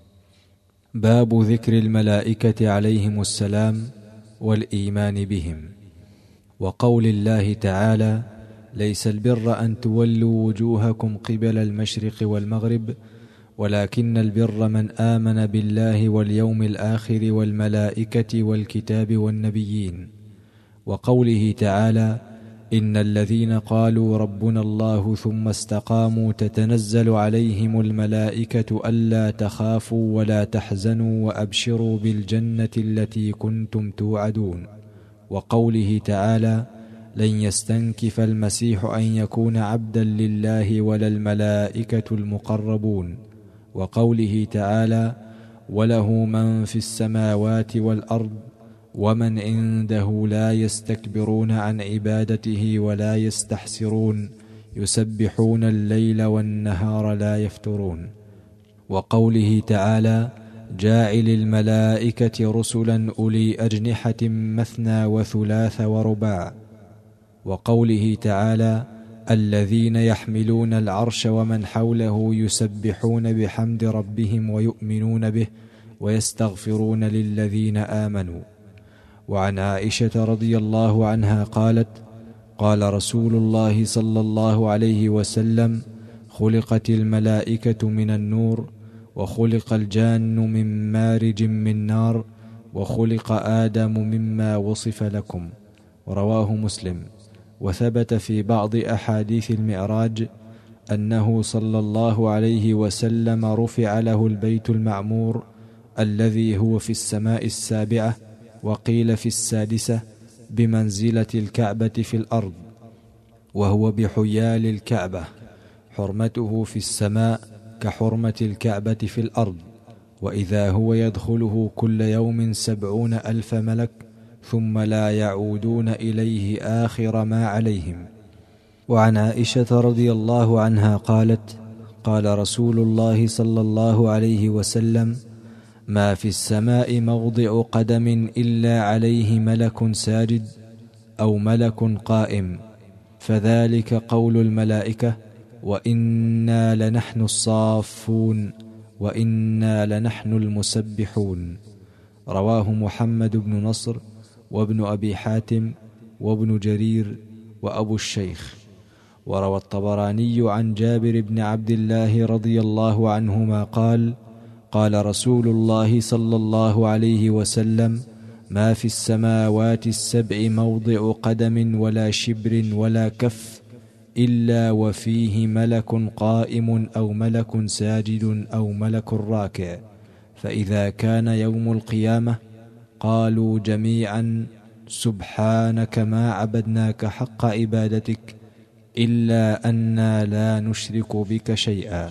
باب ذكر الملائكة عليهم السلام والإيمان بهم. وقول الله تعالى: ليس البر أن تولوا وجوهكم قبل المشرق والمغرب، ولكن البر من آمن بالله واليوم الآخر والملائكة والكتاب والنبيين. وقوله تعالى: إن الذين قالوا ربنا الله ثم استقاموا تتنزل عليهم الملائكة ألا تخافوا ولا تحزنوا وأبشروا بالجنة التي كنتم توعدون. وقوله تعالى: لن يستنكف المسيح أن يكون عبدا لله ولا الملائكة المقربون. وقوله تعالى: وله من في السماوات والأرض ومن عنده لا يستكبرون عن عبادته ولا يستحسرون يسبحون الليل والنهار لا يفترون. وقوله تعالى: جاعل الملائكة رسلا أولي أجنحة مثنى وثلاث ورباع. وقوله تعالى: الذين يحملون العرش ومن حوله يسبحون بحمد ربهم ويؤمنون به ويستغفرون للذين آمنوا. وعن عائشة رضي الله عنها قالت: قال رسول الله صلى الله عليه وسلم: خلقت الملائكة من النور، وخلق الجان من مارج من نار، وخلق آدم مما وصف لكم. رواه مسلم. وثبت في بعض أحاديث المعراج أنه صلى الله عليه وسلم رفع له البيت المعمور الذي هو في السماء السابعة، وقيل في السادسة، بمنزلة الكعبة في الأرض، وهو بحيال الكعبة، حرمته في السماء كحرمة الكعبة في الأرض. وإذا هو يدخله كل يوم سبعون ألف ملك ثم لا يعودون إليه آخر ما عليهم. وعن عائشة رضي الله عنها قالت: قال رسول الله صلى الله عليه وسلم: ما في السماء موضع قدم إلا عليه ملك ساجد أو ملك قائم، فذلك قول الملائكة: وإنا لنحن الصافون وإنا لنحن المسبحون. رواه محمد بن نصر وابن أبي حاتم وابن جرير وأبو الشيخ. وروى الطبراني عن جابر بن عبد الله رضي الله عنهما قال: قال رسول الله صلى الله عليه وسلم: ما في السماوات السبع موضع قدم ولا شبر ولا كف إلا وفيه ملك قائم أو ملك ساجد أو ملك راكع. فإذا كان يوم القيامة قالوا جميعا: سبحانك ما عبدناك حق عبادتك إلا أنا لا نشرك بك شيئا.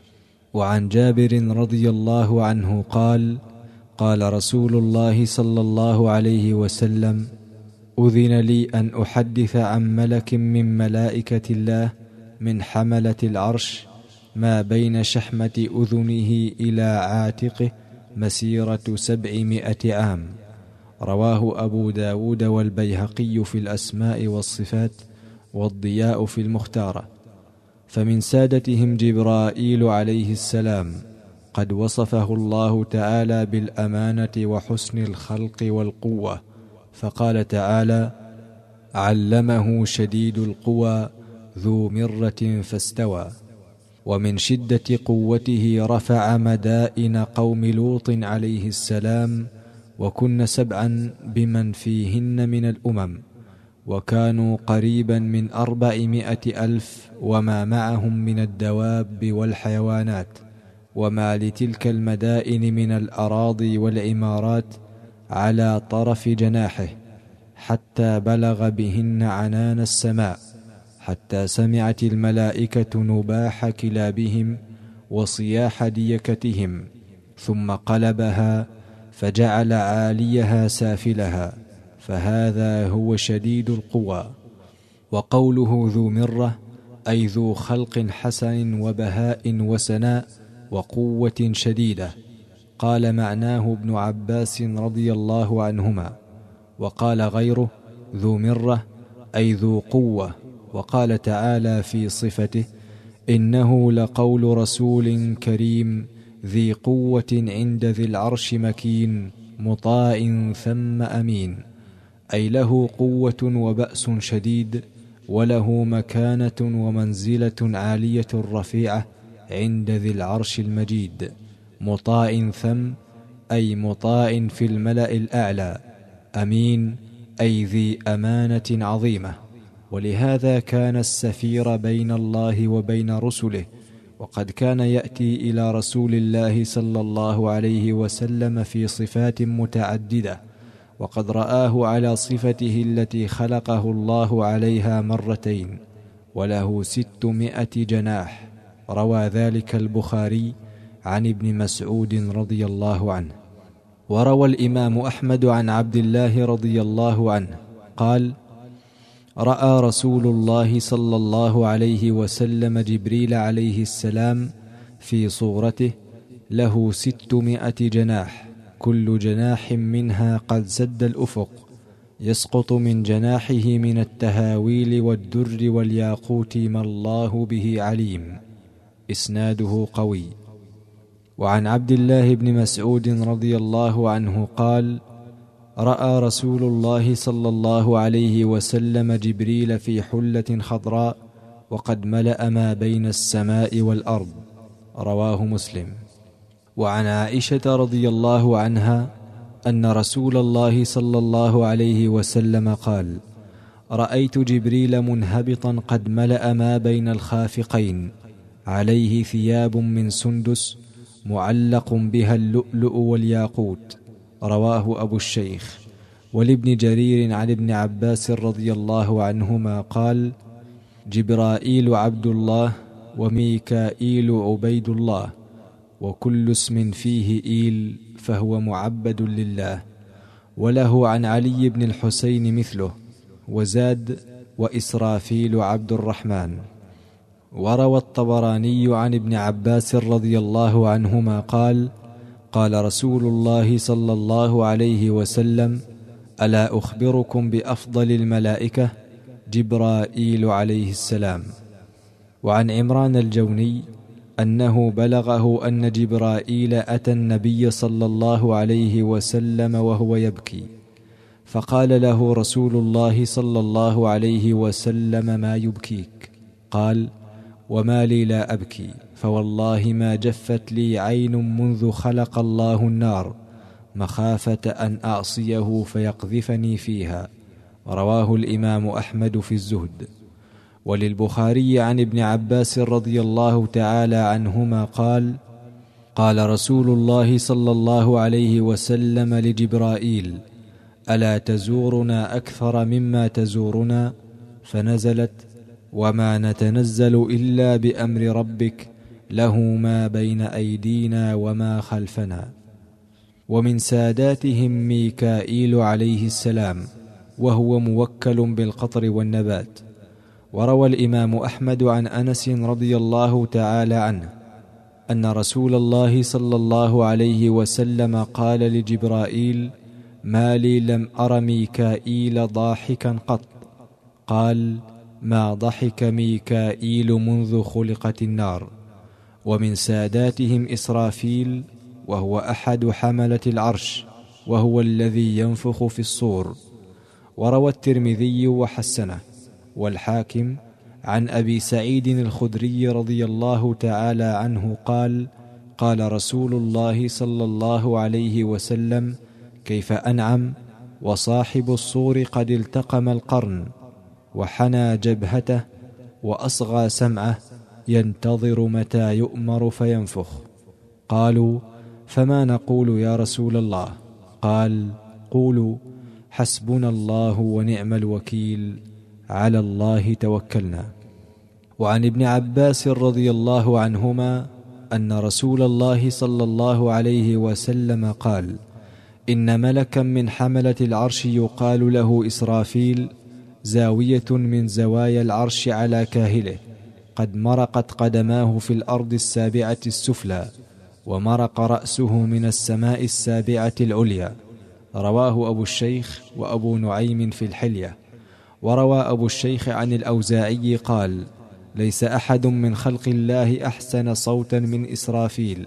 وعن جابر رضي الله عنه قال: قال رسول الله صلى الله عليه وسلم: أذن لي أن أحدث عن ملك من ملائكة الله من حملة العرش ما بين شحمة أذنه إلى عاتقه مسيرة سبعمائة عام. رواه أبو داود والبيهقي في الأسماء والصفات، والضياء في المختارة. فمن سادتهم جبرائيل عليه السلام، قد وصفه الله تعالى بالأمانة وحسن الخلق والقوة، فقال تعالى: علمه شديد القوى ذو مرة فاستوى. ومن شدة قوته رفع مدائن قوم لوط عليه السلام، وكن سبعا بمن فيهن من الأمم، وكانوا قريبا من أربعمائة ألف وما معهم من الدواب والحيوانات، وما لتلك المدائن من الأراضي والعمارات على طرف جناحه، حتى بلغ بهن عنان السماء، حتى سمعت الملائكة نباح كلابهم وصياح ديكتهم، ثم قلبها فجعل عاليها سافلها، فهذا هو شديد القوى. وقوله ذو مرة أي ذو خلق حسن وبهاء وسناء وقوة شديدة. قال معناه ابن عباس رضي الله عنهما. وقال غيره: ذو مرة أي ذو قوة. وقال تعالى في صفته: إنه لقول رسول كريم ذي قوة عند ذي العرش مكين مطاع ثم أمين، أي له قوة وبأس شديد، وله مكانة ومنزلة عالية رفيعة عند ذي العرش المجيد. مطاع ثم أي مطاع في الملأ الأعلى، أمين أي ذي أمانة عظيمة. ولهذا كان السفير بين الله وبين رسله، وقد كان يأتي إلى رسول الله صلى الله عليه وسلم في صفات متعددة، وقد رآه على صفته التي خلقه الله عليها مرتين، وله ستمائة جناح. روى ذلك البخاري عن ابن مسعود رضي الله عنه. وروى الإمام أحمد عن عبد الله رضي الله عنه قال: رأى رسول الله صلى الله عليه وسلم جبريل عليه السلام في صورته له ستمائة جناح، كل جناح منها قد سد الأفق، يسقط من جناحه من التهاويل والدر والياقوت ما الله به عليم. إسناده قوي. وعن عبد الله بن مسعود رضي الله عنه قال: رأى رسول الله صلى الله عليه وسلم جبريل في حلة خضراء، وقد ملأ ما بين السماء والأرض. رواه مسلم. وعن عائشة رضي الله عنها أن رسول الله صلى الله عليه وسلم قال: رأيت جبريل منهبطا قد ملأ ما بين الخافقين، عليه ثياب من سندس معلق بها اللؤلؤ والياقوت. رواه أبو الشيخ. ولابن جرير عن ابن عباس رضي الله عنهما قال: جبرائيل عبد الله، وميكائيل عبيد الله، وكل اسم فيه إيل فهو معبد لله. وله عن علي بن الحسين مثله، وزاد: وإسرافيل عبد الرحمن. وروى الطبراني عن ابن عباس رضي الله عنهما قال: قال رسول الله صلى الله عليه وسلم: ألا أخبركم بأفضل الملائكة؟ جبرائيل عليه السلام. وعن عمران الجوني أنه بلغه أن جبرائيل أتى النبي صلى الله عليه وسلم وهو يبكي، فقال له رسول الله صلى الله عليه وسلم: ما يبكيك؟ قال: وما لي لا أبكي، فوالله ما جفت لي عين منذ خلق الله النار مخافة أن أعصيه فيقذفني فيها. رواه الإمام أحمد في الزهد. وللبخاري عن ابن عباس رضي الله تعالى عنهما قال: قال رسول الله صلى الله عليه وسلم لجبرائيل: ألا تزورنا أكثر مما تزورنا؟ فنزلت: وما نتنزل إلا بأمر ربك له ما بين أيدينا وما خلفنا. ومن ساداتهم ميكائيل عليه السلام، وهو موكل بالقطر والنبات. وروى الإمام أحمد عن أنس رضي الله تعالى عنه أن رسول الله صلى الله عليه وسلم قال لجبرائيل: ما لي لم أر ميكائيل ضاحكا قط. قال: ما ضحك ميكائيل منذ خلقت النار. ومن ساداتهم إسرافيل، وهو أحد حملة العرش، وهو الذي ينفخ في الصور. وروى الترمذي وحسنه والحاكم عن أبي سعيد الخدري رضي الله تعالى عنه قال: قال رسول الله صلى الله عليه وسلم: كيف أنعم وصاحب الصور قد التقم القرن وحنى جبهته وأصغى سمعه، ينتظر متى يؤمر فينفخ. قالوا: فما نقول يا رسول الله؟ قال: قولوا: حسبنا الله ونعم الوكيل، على الله توكلنا. وعن ابن عباس رضي الله عنهما أن رسول الله صلى الله عليه وسلم قال: إن ملكا من حملة العرش يقال له إسرافيل، زاوية من زوايا العرش على كاهله، قد مرقت قدماه في الأرض السابعة السفلى، ومرق رأسه من السماء السابعة العليا. رواه أبو الشيخ وأبو نعيم في الحلية. وروى أبو الشيخ عن الأوزاعي قال: ليس أحد من خلق الله أحسن صوتا من إسرافيل،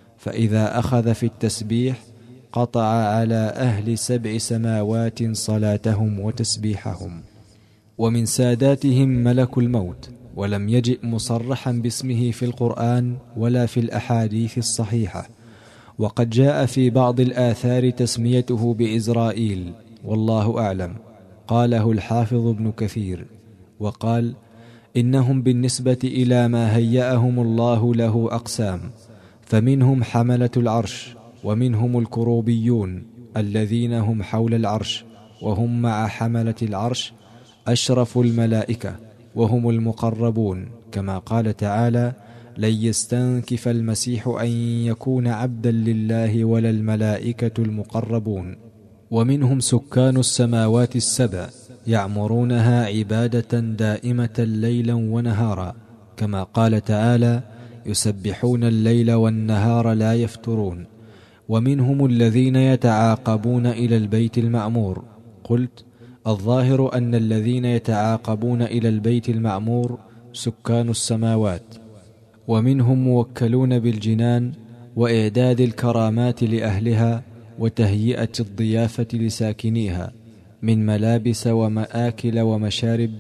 فإذا أخذ في التسبيح قطع على أهل سبع سماوات صلاتهم وتسبيحهم. ومن ساداتهم ملك الموت، ولم يجئ مصرحا باسمه في القرآن ولا في الأحاديث الصحيحة، وقد جاء في بعض الآثار تسميته بإزرائيل، والله أعلم. قاله الحافظ ابن كثير. وقال: إنهم بالنسبة إلى ما هيأهم الله له أقسام، فمنهم حملة العرش، ومنهم الكروبيون الذين هم حول العرش، وهم مع حملة العرش أشرف الملائكة، وهم المقربون، كما قال تعالى: لن يستنكف المسيح أن يكون عبدا لله ولا الملائكة المقربون. ومنهم سكان السماوات السبع يعمرونها عبادة دائمة ليلا ونهارا، كما قال تعالى: يسبحون الليل والنهار لا يفترون. ومنهم الذين يتعاقبون إلى البيت المعمور. قلت: الظاهر أن الذين يتعاقبون إلى البيت المعمور سكان السماوات. ومنهم موكلون بالجنان وإعداد الكرامات لأهلها وتهيئة الضيافة لساكنيها، من ملابس ومآكل ومشارب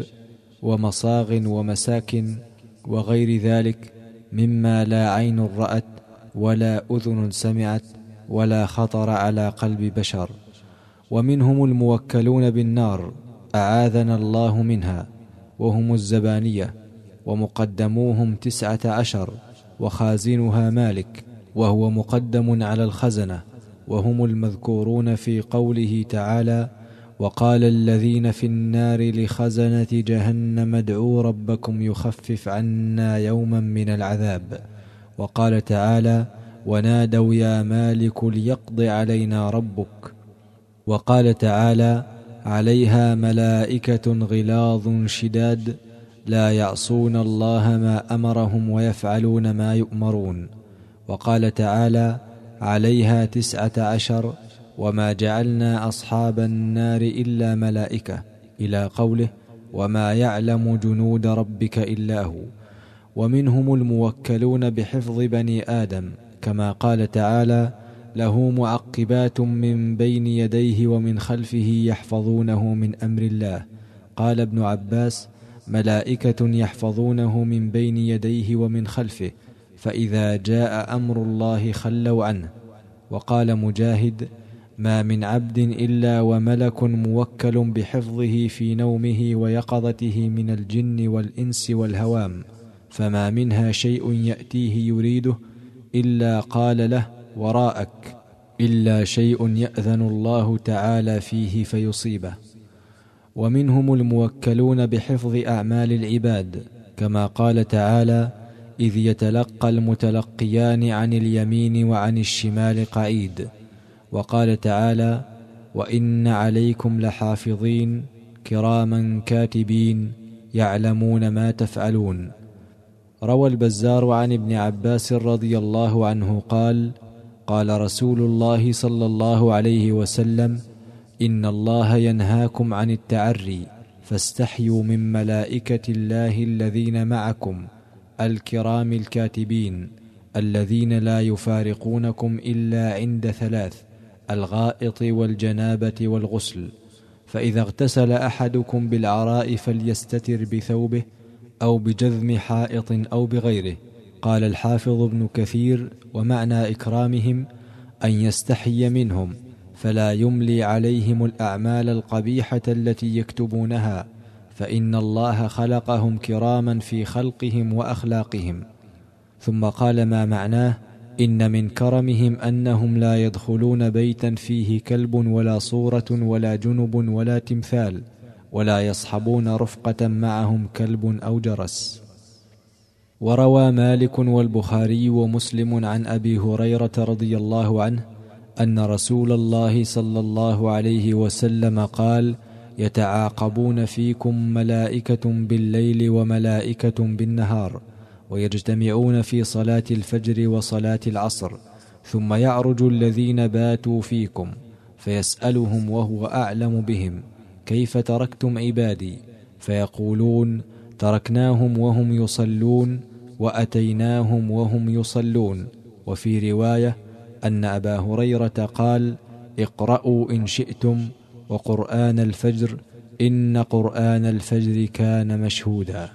ومصاغ ومساكن وغير ذلك، مما لا عين رأت ولا أذن سمعت ولا خطر على قلب بشر. ومنهم الموكلون بالنار، أعاذنا الله منها، وهم الزبانية، ومقدموهم تسعة عشر، وخازنها مالك وهو مقدم على الخزنة، وهم المذكورون في قوله تعالى: وقال الذين في النار لخزنة جهنم ادعوا ربكم يخفف عنا يوما من العذاب. وقال تعالى: ونادوا يا مالك ليقض علينا ربك. وقال تعالى: عليها ملائكة غلاظ شداد لا يعصون الله ما أمرهم ويفعلون ما يؤمرون. وقال تعالى: عليها تسعة عشر، وما جعلنا أصحاب النار إلا ملائكة، إلى قوله: وما يعلم جنود ربك إلا هو. ومنهم الموكلون بحفظ بني آدم، كما قال تعالى: له معقبات من بين يديه ومن خلفه يحفظونه من أمر الله. قال ابن عباس: ملائكة يحفظونه من بين يديه ومن خلفه، فإذا جاء أمر الله خلوا عنه. وقال مجاهد: ما من عبد إلا وملك موكل بحفظه في نومه ويقظته من الجن والإنس والهوام، فما منها شيء يأتيه يريده إلا قال له: وراءك، إلا شيء يأذن الله تعالى فيه فيصيبه. ومنهم الموكلون بحفظ أعمال العباد، كما قال تعالى: إذ يتلقى المتلقيان عن اليمين وعن الشمال قعيد. وقال تعالى: وإن عليكم لحافظين كراما كاتبين يعلمون ما تفعلون. روى البزار عن ابن عباس رضي الله عنه قال: قال رسول الله صلى الله عليه وسلم: إن الله ينهاكم عن التعري، فاستحيوا من ملائكة الله الذين معكم الكرام الكاتبين الذين لا يفارقونكم إلا عند ثلاث: الغائط والجنابة والغسل. فإذا اغتسل أحدكم بالعراء فليستتر بثوبه أو بجذم حائط أو بغيره. قال الحافظ ابن كثير: ومعنى إكرامهم أن يستحي منهم، فلا يملي عليهم الأعمال القبيحة التي يكتبونها، فإن الله خلقهم كراما في خلقهم وأخلاقهم. ثم قال ما معناه: إن من كرمهم أنهم لا يدخلون بيتا فيه كلب ولا صورة ولا جنب ولا تمثال، ولا يصحبون رفقة معهم كلب أو جرس. وروى مالك والبخاري ومسلم عن أبي هريرة رضي الله عنه أن رسول الله صلى الله عليه وسلم قال: يتعاقبون فيكم ملائكة بالليل وملائكة بالنهار، ويجتمعون في صلاة الفجر وصلاة العصر، ثم يعرج الذين باتوا فيكم فيسألهم وهو أعلم بهم: كيف تركتم عبادي؟ فيقولون: تركناهم وهم يصلون وأتيناهم وهم يصلون. وفي رواية أن أبا هريرة قال: اقرأوا إن شئتم وقرآن الفجر إن قرآن الفجر كان مشهودا.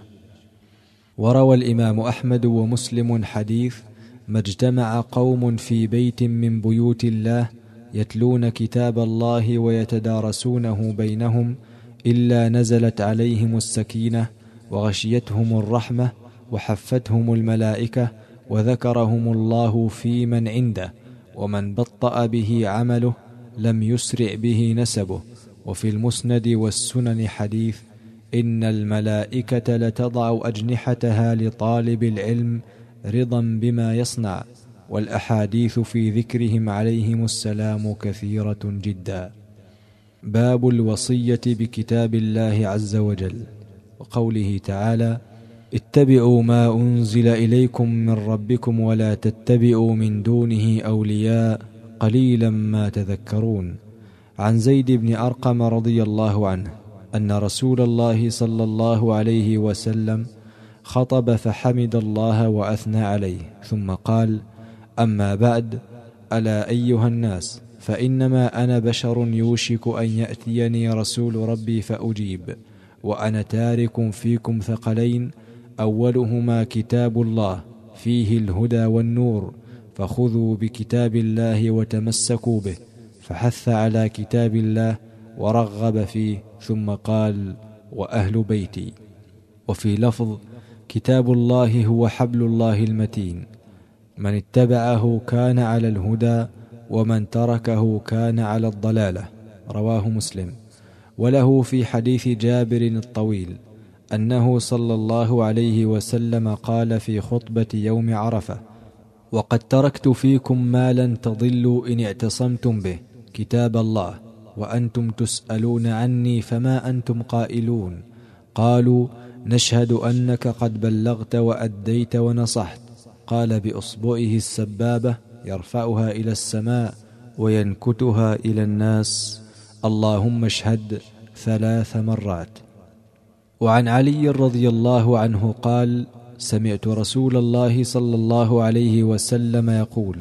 وروى الإمام أحمد ومسلم حديث: ما اجتمع قوم في بيت من بيوت الله يتلون كتاب الله ويتدارسونه بينهم إلا نزلت عليهم السكينة وغشيتهم الرحمة وحفتهم الملائكة وذكرهم الله في من عنده، ومن بطأ به عمله لم يسرع به نسبه. وفي المسند والسنن حديث: إن الملائكة لتضع أجنحتها لطالب العلم رضا بما يصنع. والأحاديث في ذكرهم عليهم السلام كثيرة جدا. باب الوصية بكتاب الله عز وجل، وقوله تعالى: اتبعوا ما أنزل إليكم من ربكم ولا تتبعوا من دونه أولياء قليلا ما تذكرون. عن زيد بن أرقم رضي الله عنه أن رسول الله صلى الله عليه وسلم خطب فحمد الله وأثنى عليه، ثم قال: أما بعد، ألا أيها الناس، فإنما أنا بشر يوشك أن يأتيني رسول ربي فأجيب، وأنا تارك فيكم ثقلين، أولهما كتاب الله فيه الهدى والنور، فخذوا بكتاب الله وتمسكوا به. فحث على كتاب الله ورغب فيه، ثم قال: وأهل بيتي. وفي لفظ: كتاب الله هو حبل الله المتين، من اتبعه كان على الهدى ومن تركه كان على الضلالة. رواه مسلم. وله في حديث جابر الطويل أنه صلى الله عليه وسلم قال في خطبة يوم عرفة: وقد تركت فيكم ما لن تضلوا إن اعتصمتم به، كتاب الله، وأنتم تسألون عني فما أنتم قائلون؟ قالوا: نشهد أنك قد بلغت وأديت ونصحت. قال بإصبعه السبابة يرفعها إلى السماء وينكتها إلى الناس: اللهم اشهد، ثلاث مرات. وعن علي رضي الله عنه قال: سمعت رسول الله صلى الله عليه وسلم يقول: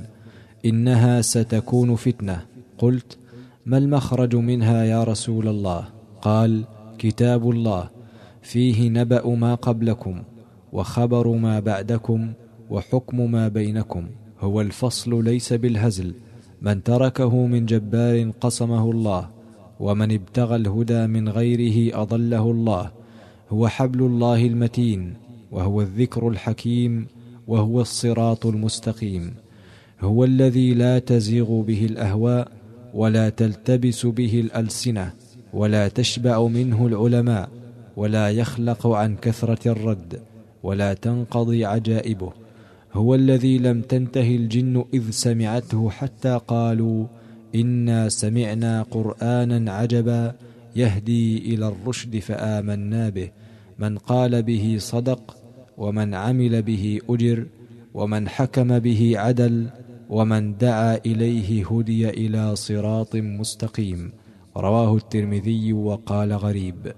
إنها ستكون فتنة. قلت: ما المخرج منها يا رسول الله؟ قال: كتاب الله فيه نبأ ما قبلكم وخبر ما بعدكم وحكم ما بينكم، هو الفصل ليس بالهزل، من تركه من جبار قصمه الله، ومن ابتغى الهدى من غيره أضله الله، هو حبل الله المتين، وهو الذكر الحكيم، وهو الصراط المستقيم، هو الذي لا تزيغ به الأهواء ولا تلتبس به الألسنة ولا تشبع منه العلماء ولا يخلق عن كثرة الرد ولا تنقضي عجائبه، هو الذي لم تنته الجن إذ سمعته حتى قالوا: إنا سمعنا قرآنا عجبا يهدي إلى الرشد فآمنا به، من قال به صدق، ومن عمل به أجر، ومن حكم به عدل، ومن دعا إليه هدي إلى صراط مستقيم. رواه الترمذي وقال غريب.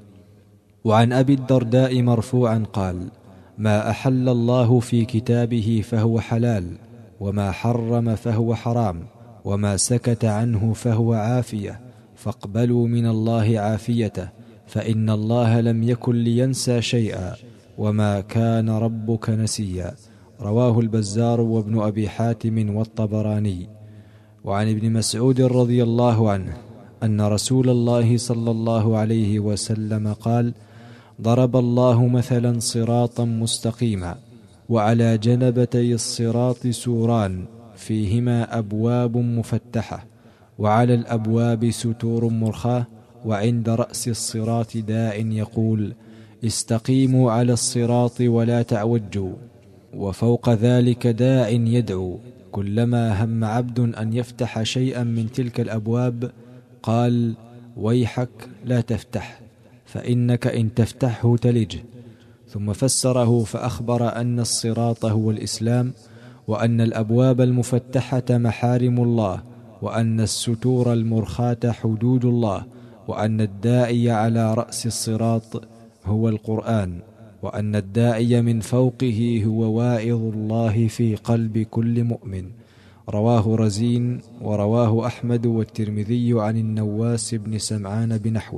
وعن أبي الدرداء مرفوعا قال: ما أحل الله في كتابه فهو حلال، وما حرم فهو حرام، وما سكت عنه فهو عافية، فاقبلوا من الله عافيته، فإن الله لم يكن لينسى شيئا، وما كان ربك نسيا. رواه البزار وابن أبي حاتم والطبراني. وعن ابن مسعود رضي الله عنه أن رسول الله صلى الله عليه وسلم قال: ضرب الله مثلا صراطا مستقيما، وعلى جنبتي الصراط سوران فيهما أبواب مفتحة، وعلى الأبواب ستور مرخاة، وعند رأس الصراط داع يقول: استقيموا على الصراط ولا تعوجوا، وفوق ذلك داع يدعو: كلما هم عبد أن يفتح شيئا من تلك الأبواب قال: ويحك لا تفتح، فإنك إن تفتحه تلج. ثم فسره فأخبر أن الصراط هو الإسلام، وأن الأبواب المفتحة محارم الله، وأن الستور المرخاة حدود الله، وأن الداعي على رأس الصراط هو القرآن، وأن الداعي من فوقه هو واعظ الله في قلب كل مؤمن. رواه رزين، ورواه أحمد والترمذي عن النواس بن سمعان بنحوه.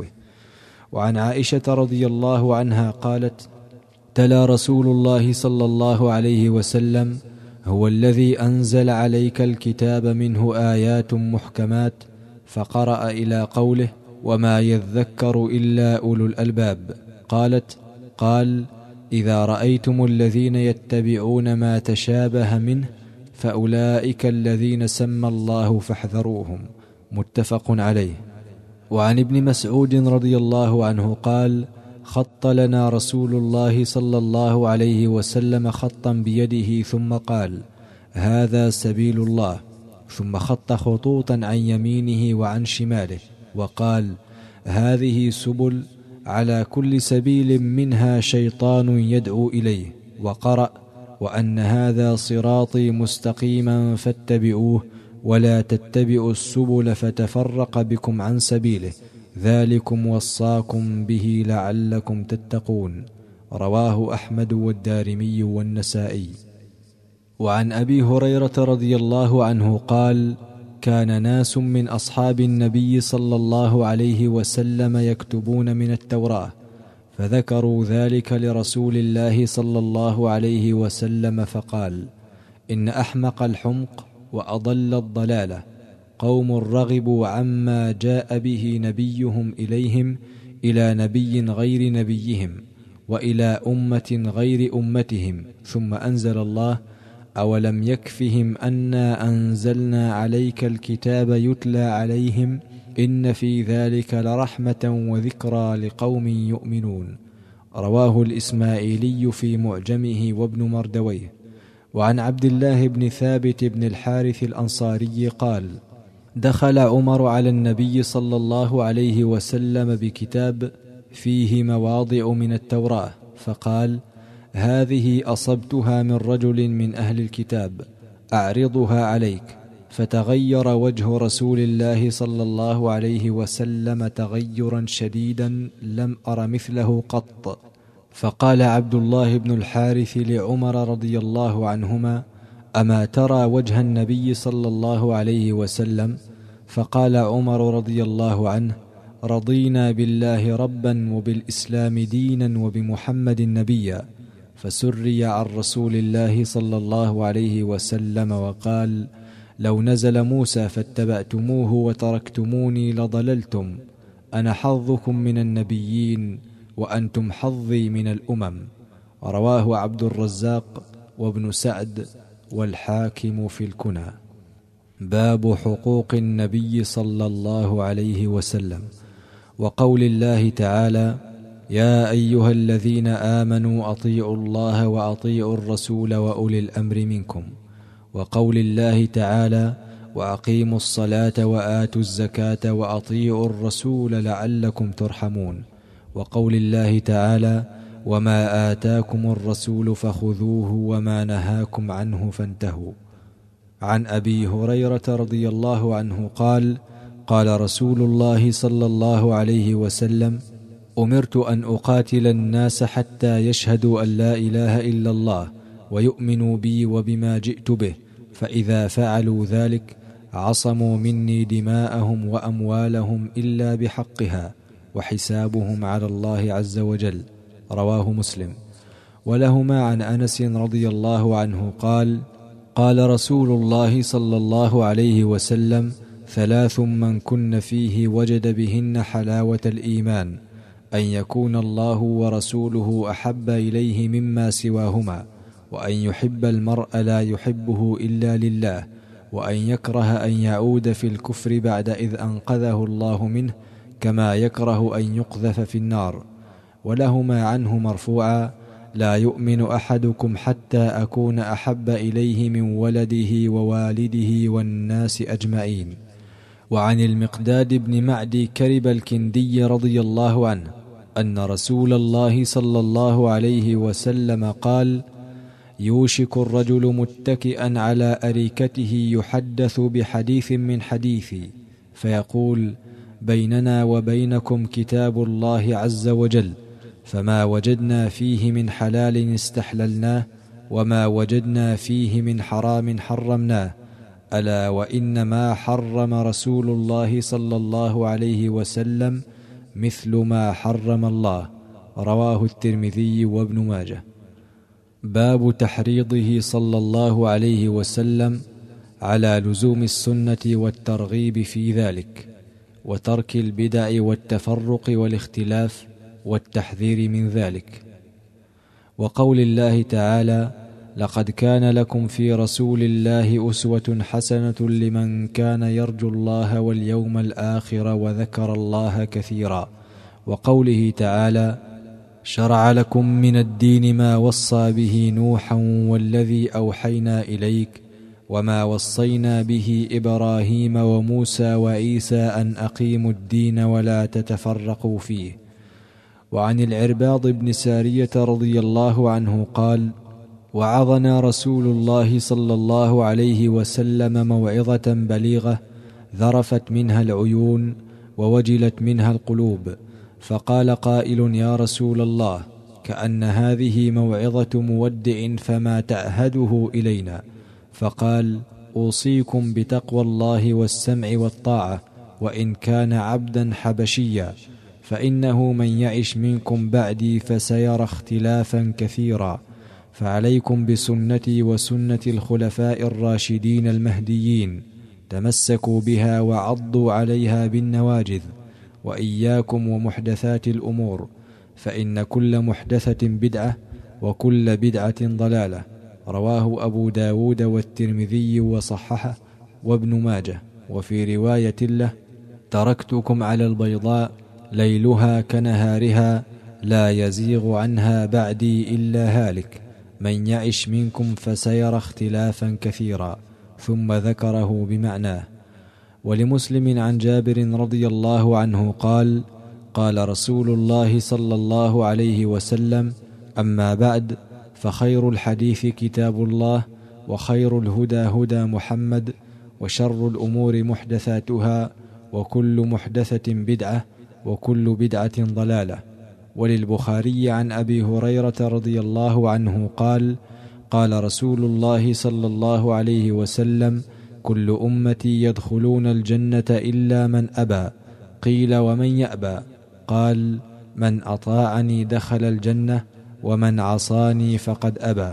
وعن عائشة رضي الله عنها قالت: تلا رسول الله صلى الله عليه وسلم: هو الذي أنزل عليك الكتاب منه آيات محكمات، فقرأ إلى قوله: وما يذكر إلا أولو الألباب. قالت: قال: إذا رأيتم الذين يتبعون ما تشابه منه فأولئك الذين سمى الله فاحذروهم. متفق عليه. وعن ابن مسعود رضي الله عنه قال: خط لنا رسول الله صلى الله عليه وسلم خطا بيده ثم قال: هذا سبيل الله، ثم خط خطوطا عن يمينه وعن شماله وقال: هذه سبل، على كل سبيل منها شيطان يدعو إليه، وقرأ: وأن هذا صراطي مستقيما فاتبعوه ولا تتبعوا السبل فتفرق بكم عن سبيله، ذلكم وصاكم به لعلكم تتقون. رواه أحمد والدارمي والنسائي. وعن أبي هريرة رضي الله عنه قال: كان ناس من أصحاب النبي صلى الله عليه وسلم يكتبون من التوراة، فذكروا ذلك لرسول الله صلى الله عليه وسلم فقال: إن أحمق الحمق وأضل الضلالة قوم رغبوا عما جاء به نبيهم إليهم إلى نبي غير نبيهم وإلى أمة غير أمتهم، ثم أنزل الله: أولم يكفهم أنا أنزلنا عليك الكتاب يتلى عليهم إن في ذلك لرحمة وذكرى لقوم يؤمنون. رواه الإسماعيلي في معجمه وابن مردويه. وعن عبد الله بن ثابت بن الحارث الأنصاري قال: دخل عمر على النبي صلى الله عليه وسلم بكتاب فيه مواضع من التوراة، فقال: هذه أصبتها من رجل من أهل الكتاب، أعرضها عليك. فتغير وجه رسول الله صلى الله عليه وسلم تغيرا شديدا لم أر مثله قط. فقال عبد الله بن الحارث لعمر رضي الله عنهما: أما ترى وجه النبي صلى الله عليه وسلم؟ فقال عمر رضي الله عنه: رضينا بالله ربا وبالإسلام دينا وبمحمد نبيا. فسري عن رسول الله صلى الله عليه وسلم وقال: لو نزل موسى فاتبعتموه وتركتموني لضللتم، أنا حظكم من النبيين وأنتم حظي من الأمم. رواه عبد الرزاق وابن سعد والحاكم في الكنى. باب حقوق النبي صلى الله عليه وسلم، وقول الله تعالى: يا أيها الذين آمنوا أطيعوا الله وأطيعوا الرسول وأولي الأمر منكم، وقول الله تعالى: وأقيموا الصلاة وآتوا الزكاة وأطيعوا الرسول لعلكم ترحمون، وقول الله تعالى: وما آتاكم الرسول فخذوه وما نهاكم عنه فانتهوا. عن أبي هريرة رضي الله عنه قال: قال رسول الله صلى الله عليه وسلم: أمرت أن أقاتل الناس حتى يشهدوا أن لا إله إلا الله ويؤمنوا بي وبما جئت به، فإذا فعلوا ذلك عصموا مني دماءهم وأموالهم إلا بحقها وحسابهم على الله عز وجل. رواه مسلم. ولهما عن أنس رضي الله عنه قال: قال رسول الله صلى الله عليه وسلم: ثلاث من كن فيه وجد بهن حلاوة الإيمان: أن يكون الله ورسوله أحب إليه مما سواهما، وأن يحب المرء لا يحبه إلا لله، وأن يكره أن يعود في الكفر بعد إذ أنقذه الله منه، كما يكره أن يقذف في النار. ولهما عنه مرفوعا: لا يؤمن أحدكم حتى أكون أحب إليه من ولده ووالده والناس أجمعين. وعن المقداد بن معدي كرب الكندي رضي الله عنه أن رسول الله صلى الله عليه وسلم قال: يوشك الرجل متكئا على أريكته يحدث بحديث من حديثي، فيقول: بيننا وبينكم كتاب الله عز وجل، فما وجدنا فيه من حلال استحللناه، وما وجدنا فيه من حرام حرمناه، ألا وإن ما حرم رسول الله صلى الله عليه وسلم مثل ما حرم الله. رواه الترمذي وابن ماجه. باب تحريضه صلى الله عليه وسلم على لزوم السنة والترغيب في ذلك، وترك البدع والتفرق والاختلاف والتحذير من ذلك. وقول الله تعالى: لقد كان لكم في رسول الله أسوة حسنة لمن كان يرجو الله واليوم الآخر وذكر الله كثيرا. وقوله تعالى: شرع لكم من الدين ما وصى به نوحا والذي أوحينا إليك وما وصينا به إبراهيم وموسى وعيسى أن أقيموا الدين ولا تتفرقوا فيه. وعن العرباض بن سارية رضي الله عنه قال: وعظنا رسول الله صلى الله عليه وسلم موعظة بليغة ذرفت منها العيون ووجلت منها القلوب، فقال قائل: يا رسول الله، كأن هذه موعظة مودع فما تعهده إلينا؟ فقال: أوصيكم بتقوى الله والسمع والطاعة، وإن كان عبدا حبشيا، فإنه من يعش منكم بعدي فسيرى اختلافا كثيرا، فعليكم بسنتي وسنة الخلفاء الراشدين المهديين، تمسكوا بها وعضوا عليها بالنواجذ، وإياكم ومحدثات الأمور، فإن كل محدثة بدعة وكل بدعة ضلالة. رواه أبو داود والترمذي وصححه وابن ماجه. وفي رواية له: تركتكم على البيضاء ليلها كنهارها لا يزيغ عنها بعدي إلا هالك، من يعش منكم فسيرى اختلافا كثيرا، ثم ذكره بمعناه. ولمسلم عن جابر رضي الله عنه قال: قال رسول الله صلى الله عليه وسلم: أما بعد، فخير الحديث كتاب الله، وخير الهدى هدى محمد، وشر الأمور محدثاتها، وكل محدثة بدعة، وكل بدعة ضلالة. وللبخاري عن أبي هريرة رضي الله عنه قال: قال رسول الله صلى الله عليه وسلم: كل أمتي يدخلون الجنة إلا من أبى. قيل: ومن يأبى؟ قال: من أطاعني دخل الجنة، ومن عصاني فقد أبى.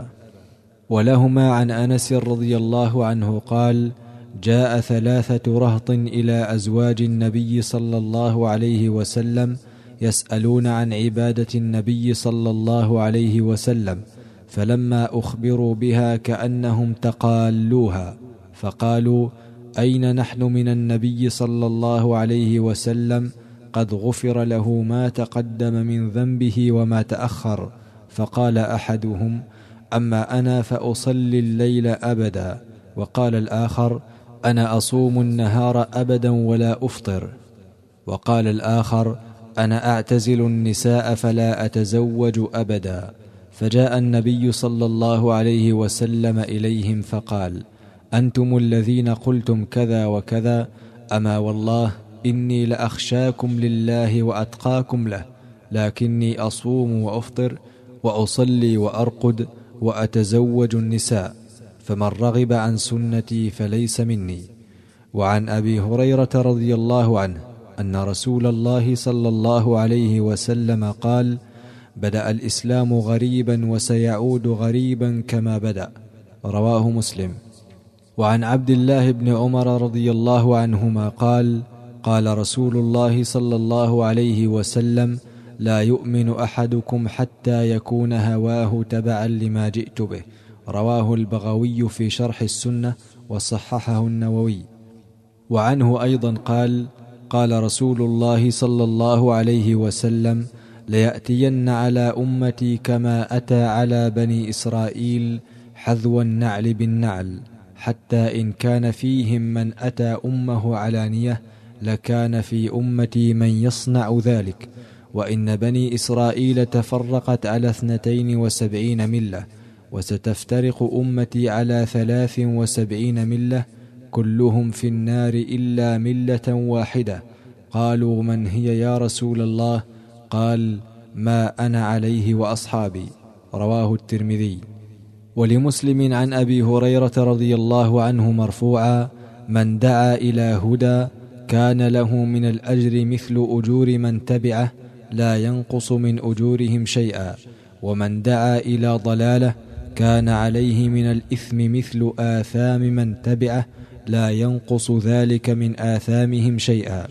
ولهما عن أنس رضي الله عنه قال: جاء ثلاثة رهط إلى أزواج النبي صلى الله عليه وسلم يسألون عن عبادة النبي صلى الله عليه وسلم، فلما أخبروا بها كأنهم تقالوها، فقالوا: أين نحن من النبي صلى الله عليه وسلم؟ قد غفر له ما تقدم من ذنبه وما تأخر. فقال أحدهم: أما أنا فأصلي الليل أبدا. وقال الآخر: أنا أصوم النهار أبدا ولا أفطر. وقال الآخر: أنا أعتزل النساء فلا أتزوج أبدا. فجاء النبي صلى الله عليه وسلم إليهم فقال: أنتم الذين قلتم كذا وكذا، أما والله إني لأخشاكم لله وأتقاكم له، لكني أصوم وأفطر وأصلي وأرقد وأتزوج النساء، فمن رغب عن سنتي فليس مني. وعن أبي هريرة رضي الله عنه أن رسول الله صلى الله عليه وسلم قال: بدأ الإسلام غريبا وسيعود غريبا كما بدأ. رواه مسلم. وعن عبد الله بن عمر رضي الله عنهما قال: قال رسول الله صلى الله عليه وسلم: لا يؤمن أحدكم حتى يكون هواه تبعا لما جئت به. رواه البغوي في شرح السنة وصححه النووي. وعنه أيضا قال: قال رسول الله صلى الله عليه وسلم: ليأتين على أمتي كما أتى على بني إسرائيل حذو النعل بالنعل، حتى إن كان فيهم من أتى أمه علانية لكان في أمتي من يصنع ذلك. وإن بني إسرائيل تفرقت على اثنتين وسبعين ملة، وستفترق أمتي على ثلاث وسبعين ملة، كلهم في النار إلا ملة واحدة. قالوا: من هي يا رسول الله؟ قال: ما أنا عليه وأصحابي. رواه الترمذي. ولمسلم عن أبي هريرة رضي الله عنه مرفوعا: من دعا إلى هدى كان له من الأجر مثل أجور من تبعه لا ينقص من أجورهم شيئا، ومن دعا إلى ضلالة كان عليه من الإثم مثل آثام من تبعه لا ينقص ذلك من آثامهم شيئا.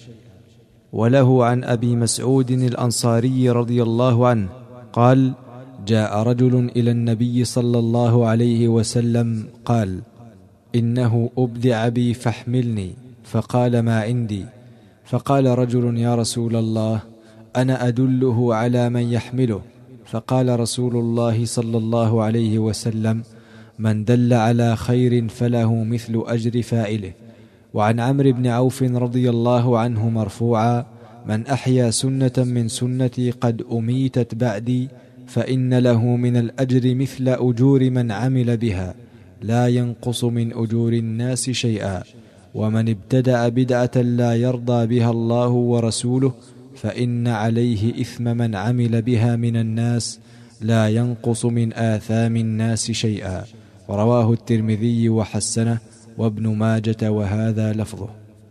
وله عن أبي مسعود الأنصاري رضي الله عنه قال: جاء رجل إلى النبي صلى الله عليه وسلم قال: إنه أبدع بي فاحملني. فقال: ما عندي. فقال رجل: يا رسول الله، أنا أدله على من يحمله. فقال رسول الله صلى الله عليه وسلم: من دل على خير فله مثل أجر فاعله. وعن عمرو بن عوف رضي الله عنه مرفوعا: من أحيا سنة من سنتي قد أميتت بعدي فإن له من الأجر مثل أجور من عمل بها لا ينقص من أجور الناس شيئا. ومن ابتدع بدعة لا يرضى بها الله ورسوله فإن عليه إثم من عمل بها من الناس لا ينقص من آثام الناس شيئا. رواه الترمذي وحسنه وابن ماجة، وهذا لفظه.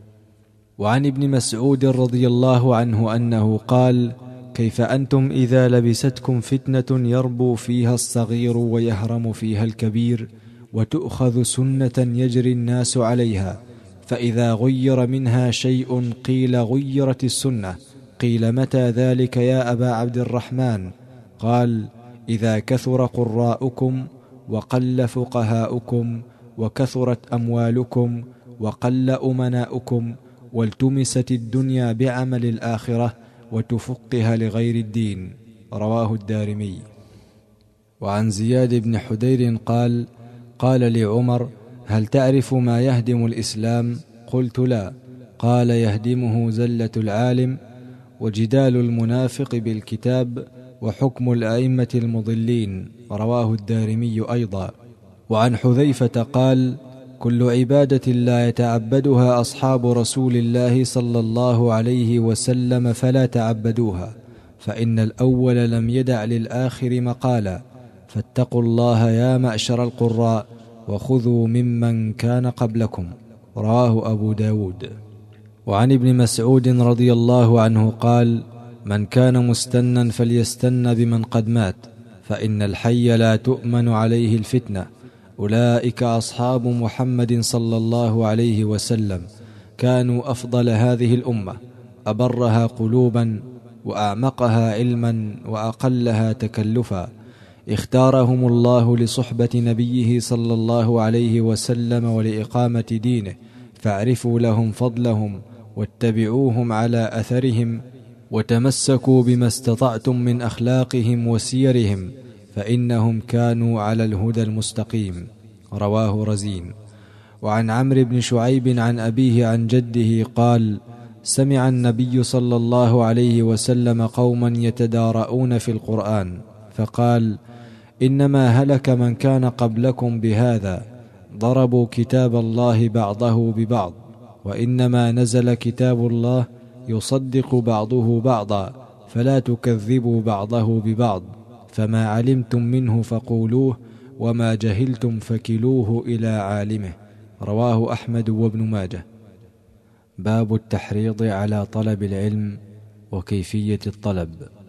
وعن ابن مسعود رضي الله عنه أنه قال: كيف أنتم إذا لبستكم فتنة يربو فيها الصغير ويهرم فيها الكبير، وتؤخذ سنة يجري الناس عليها، فإذا غير منها شيء قيل غيرت السنة. قيل متى ذلك يا أبا عبد الرحمن؟ قال إذا كثر قراؤكم وقل فقهاؤكم وكثرت أموالكم وقل أمناؤكم والتمست الدنيا بعمل الآخرة وتفقها لغير الدين. رواه الدارمي. وعن زياد بن حدير قال قال لعمر هل تعرف ما يهدم الإسلام؟ قلت لا. قال يهدمه زلة العالم وجدال المنافق بالكتاب وحكم الأئمة المضلين. رواه الدارمي أيضا. وعن حذيفة قال كل عبادة لا يتعبدها أصحاب رسول الله صلى الله عليه وسلم فلا تعبدوها، فإن الأول لم يدع للآخر مقالا، فاتقوا الله يا معشر القراء وخذوا ممن كان قبلكم. رواه أبو داود. وعن ابن مسعود رضي الله عنه قال من كان مستنا فليستن بمن قد مات، فإن الحي لا تؤمن عليه الفتنة. أولئك أصحاب محمد صلى الله عليه وسلم، كانوا أفضل هذه الأمة، أبرها قلوبا وأعمقها علما وأقلها تكلفا. اختارهم الله لصحبة نبيه صلى الله عليه وسلم ولإقامة دينه، فاعرفوا لهم فضلهم واتبعوهم على أثرهم وتمسكوا بما استطعتم من أخلاقهم وسيرهم، فإنهم كانوا على الهدى المستقيم. رواه رزين. وعن عمرو بن شعيب عن أبيه عن جده قال سمع النبي صلى الله عليه وسلم قوما يتدارؤون في القرآن، فقال إنما هلك من كان قبلكم بهذا، ضربوا كتاب الله بعضه ببعض، وإنما نزل كتاب الله يصدق بعضه بعضا، فلا تكذبوا بعضه ببعض، فما علمتم منه فقولوه، وما جهلتم فكلوه إلى عالمه. رواه أحمد وابن ماجه. باب التحريض على طلب العلم وكيفية الطلب.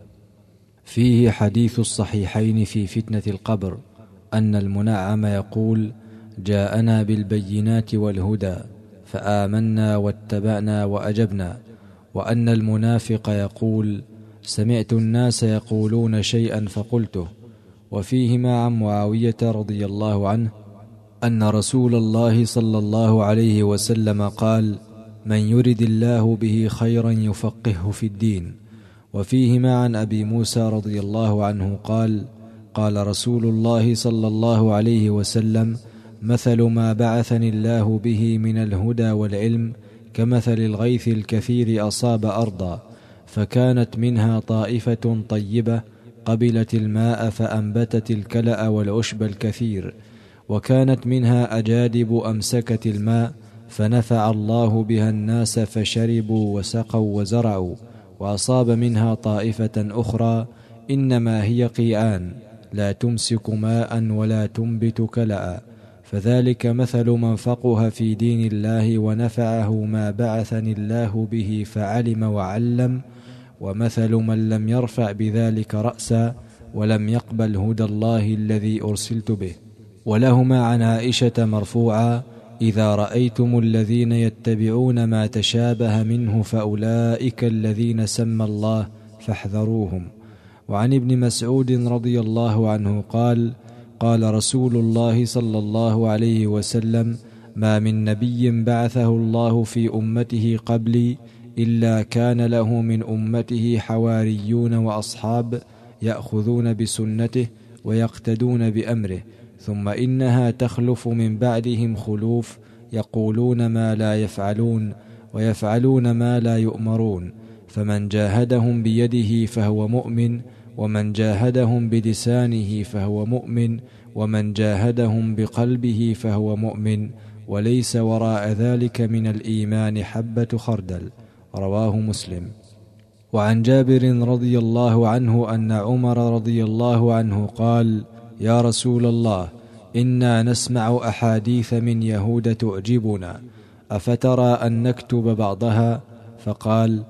فيه حديث الصحيحين في فتنة القبر أن المنعم يقول جاءنا بالبينات والهدى فآمنا واتبعنا وأجبنا، وأن المنافق يقول سمعت الناس يقولون شيئا فقلته. وفيهما عن معاوية رضي الله عنه أن رسول الله صلى الله عليه وسلم قال من يرد الله به خيرا يفقهه في الدين. وفيهما عن أبي موسى رضي الله عنه قال قال رسول الله صلى الله عليه وسلم مثل ما بعثني الله به من الهدى والعلم كمثل الغيث الكثير أصاب أرضا، فكانت منها طائفة طيبة قبلت الماء فأنبتت الكلأ والعشب الكثير، وكانت منها أجادب أمسكت الماء فنفع الله بها الناس فشربوا وسقوا وزرعوا. وأصاب منها طائفة أخرى إنما هي قيعان لا تمسك ماء ولا تنبت كلأ، فذلك مثل من فقه في دين الله ونفعه ما بعثني الله به فعلم وعلم، ومثل من لم يرفع بذلك رأسا ولم يقبل هدى الله الذي أرسلت به. ولهما عن عائشة مرفوعا إذا رأيتم الذين يتبعون ما تشابه منه فأولئك الذين سمى الله فاحذروهم. وعن ابن مسعود رضي الله عنه قال قال رسول الله صلى الله عليه وسلم ما من نبي بعثه الله في أمته قبلي إلا كان له من أمته حواريون وأصحاب يأخذون بسنته ويقتدون بأمره، ثم إنها تخلف من بعدهم خلوف يقولون ما لا يفعلون ويفعلون ما لا يؤمرون، فمن جاهدهم بيده فهو مؤمن، ومن جاهدهم بلسانه فهو مؤمن، ومن جاهدهم بقلبه فهو مؤمن، وليس وراء ذلك من الإيمان حبة خردل. رواه مسلم. وعن جابر رضي الله عنه أن عمر رضي الله عنه قال يا رسول الله إنا نسمع أحاديث من يهود تعجبنا، أفترى أن نكتب بعضها؟ فقال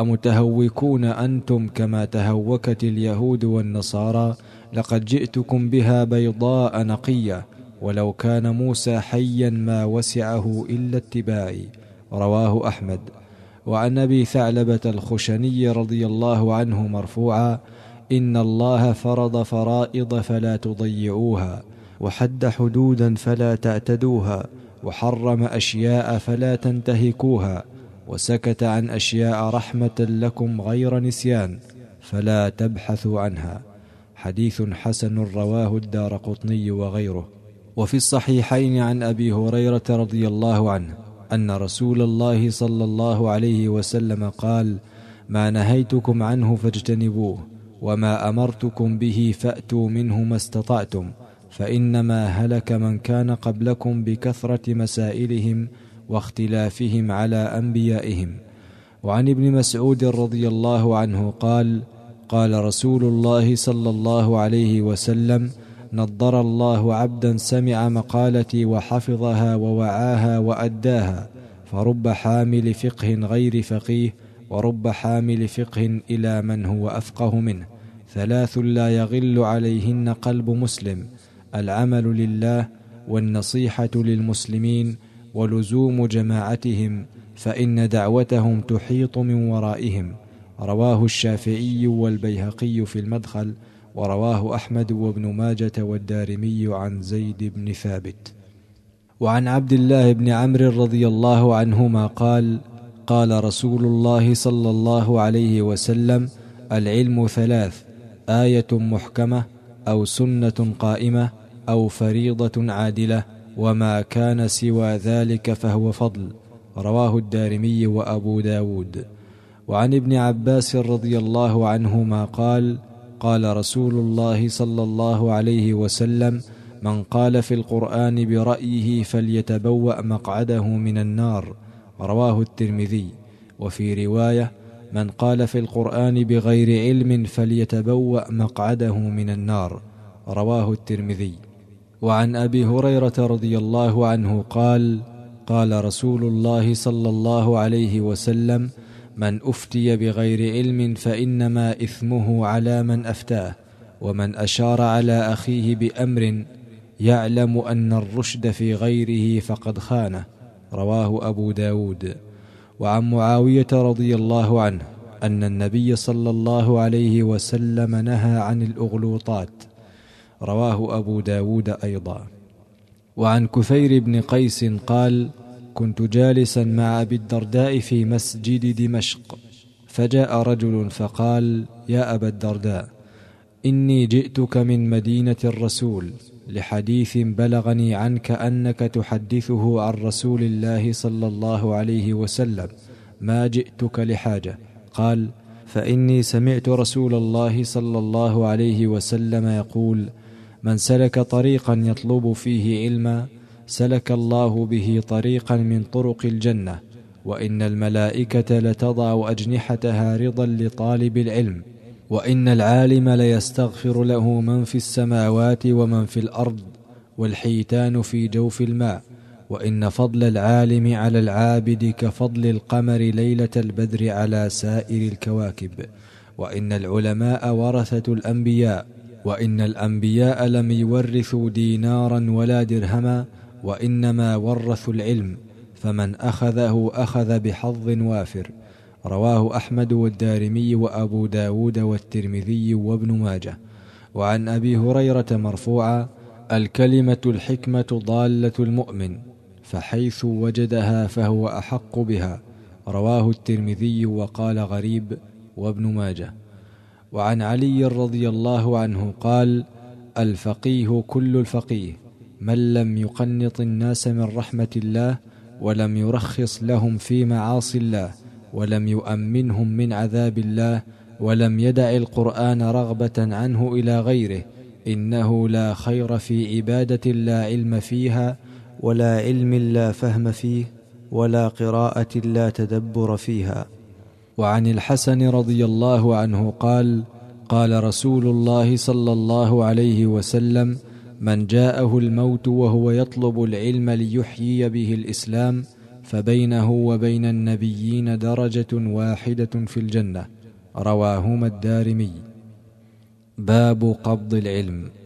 أمتهوكون أنتم كما تهوكت اليهود والنصارى؟ لقد جئتكم بها بيضاء نقية، ولو كان موسى حيا ما وسعه إلا اتباعي. رواه أحمد. وعن أبي ثعلبة الخشني رضي الله عنه مرفوعا: إن الله فرض فرائض فلا تضيعوها، وحد حدودا فلا تعتدوها، وحرم أشياء فلا تنتهكوها، وسكت عن أشياء رحمة لكم غير نسيان فلا تبحثوا عنها. حديث حسن رواه الدارقطني وغيره. وفي الصحيحين عن أبي هريرة رضي الله عنه أن رسول الله صلى الله عليه وسلم قال: ما نهيتكم عنه فاجتنبوه، وما أمرتكم به فأتوا منه ما استطعتم، فإنما هلك من كان قبلكم بكثرة مسائلهم واختلافهم على أنبيائهم. وعن ابن مسعود رضي الله عنه قال: قال رسول الله صلى الله عليه وسلم: نضر الله عبدا سمع مقالتي وحفظها ووعاها وأداها، فرب حامل فقه غير فقيه، ورب حامل فقه إلى من هو أفقه منه. ثلاث لا يغل عليهن قلب مسلم: العمل لله، والنصيحة للمسلمين، ولزوم جماعتهم، فإن دعوتهم تحيط من ورائهم. رواه الشافعي والبيهقي في المدخل، ورواه أحمد وابن ماجة والدارمي عن زيد بن ثابت. وعن عبد الله بن عمرو رضي الله عنهما قال: قال رسول الله صلى الله عليه وسلم: العلم ثلاث: آية محكمة، أو سنة قائمة، أو فريضة عادلة، وما كان سوى ذلك فهو فضل. رواه الدارمي وأبو داود. وعن ابن عباس رضي الله عنهما قال: قال رسول الله صلى الله عليه وسلم: من قال في القرآن برأيه فليتبوأ مقعده من النار. رواه الترمذي. وفي رواية: من قال في القرآن بغير علم فليتبوأ مقعده من النار. رواه الترمذي. وعن أبي هريرة رضي الله عنه قال: قال رسول الله صلى الله عليه وسلم: من أفتي بغير علم فإنما إثمه على من أفتاه، ومن أشار على أخيه بأمر يعلم أن الرشد في غيره فقد خانه. رواه أبو داود. وعن معاوية رضي الله عنه أن النبي صلى الله عليه وسلم نهى عن الأغلوطات. رواه أبو داود أيضا. وعن كثير بن قيس قال: كنت جالسا مع أبي الدرداء في مسجد دمشق، فجاء رجل فقال: يا أبا الدرداء، إني جئتك من مدينة الرسول لحديث بلغني عنك أنك تحدثه عن رسول الله صلى الله عليه وسلم، ما جئتك لحاجة. قال: فإني سمعت رسول الله صلى الله عليه وسلم يقول: من سلك طريقا يطلب فيه علما سلك الله به طريقا من طرق الجنة، وإن الملائكة لتضع أجنحتها رضا لطالب العلم، وإن العالم ليستغفر له من في السماوات ومن في الأرض، والحيتان في جوف الماء، وإن فضل العالم على العابد كفضل القمر ليلة البدر على سائر الكواكب، وإن العلماء ورثة الأنبياء، وإن الأنبياء لم يورثوا دينارا ولا درهما، وإنما ورثوا العلم، فمن أخذه أخذ بحظ وافر. رواه أحمد والدارمي وأبو داود والترمذي وابن ماجه. وعن أبي هريرة مرفوعا: الكلمة الحكمة ضالة المؤمن، فحيث وجدها فهو أحق بها. رواه الترمذي وقال غريب وابن ماجه. وعن علي رضي الله عنه قال: الفقيه كل الفقيه من لم يقنط الناس من رحمة الله، ولم يرخص لهم في معاصي الله، ولم يؤمنهم من عذاب الله، ولم يدع القرآن رغبة عنه إلى غيره، إنه لا خير في عبادة لا علم فيها، ولا علم لا فهم فيه، ولا قراءة لا تدبر فيها. وعن الحسن رضي الله عنه قال: قال رسول الله صلى الله عليه وسلم: من جاءه الموت وهو يطلب العلم ليحيي به الإسلام فبينه وبين النبيين درجة واحدة في الجنة. رواهما الدارمي. باب قبض العلم.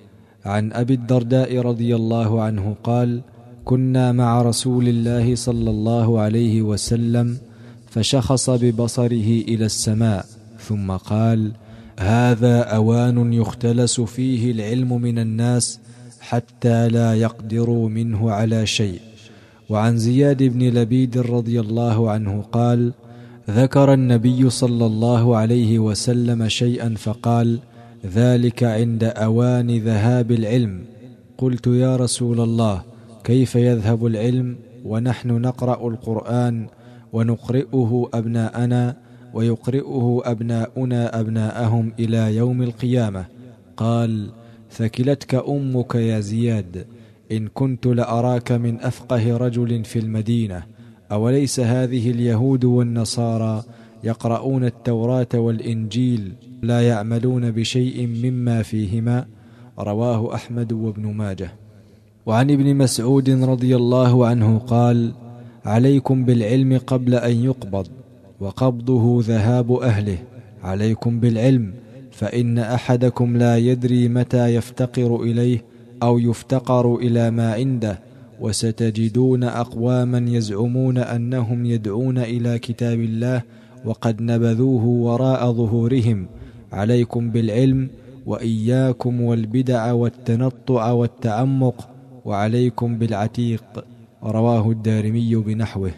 عن أبي الدرداء رضي الله عنه قال: كنا مع رسول الله صلى الله عليه وسلم فشخص ببصره إلى السماء ثم قال: هذا أوان يختلس فيه العلم من الناس حتى لا يقدروا منه على شيء. وعن زياد بن لبيد رضي الله عنه قال: ذكر النبي صلى الله عليه وسلم شيئا فقال: ذلك عند أوان ذهاب العلم. قلت: يا رسول الله، كيف يذهب العلم ونحن نقرأ القرآن ونقرئه أبناءنا ويقرئه أبناؤنا أبناءهم إلى يوم القيامة؟ قال: ثكلتك أمك يا زياد، إن كنت لأراك من أفقه رجل في المدينة. أوليس هذه اليهود والنصارى يقرؤون التوراة والإنجيل لا يعملون بشيء مما فيهما؟ رواه أحمد وابن ماجه. وعن ابن مسعود رضي الله عنه قال: عليكم بالعلم قبل أن يقبض، وقبضه ذهاب أهله. عليكم بالعلم، فإن أحدكم لا يدري متى يفتقر إليه أو يفتقر إلى ما عنده. وستجدون أقواما يزعمون أنهم يدعون إلى كتاب الله وقد نبذوه وراء ظهورهم. عليكم بالعلم، وإياكم والبدع والتنطع والتعمق، وعليكم بالعتيق. رواه الدارمي بنحوه.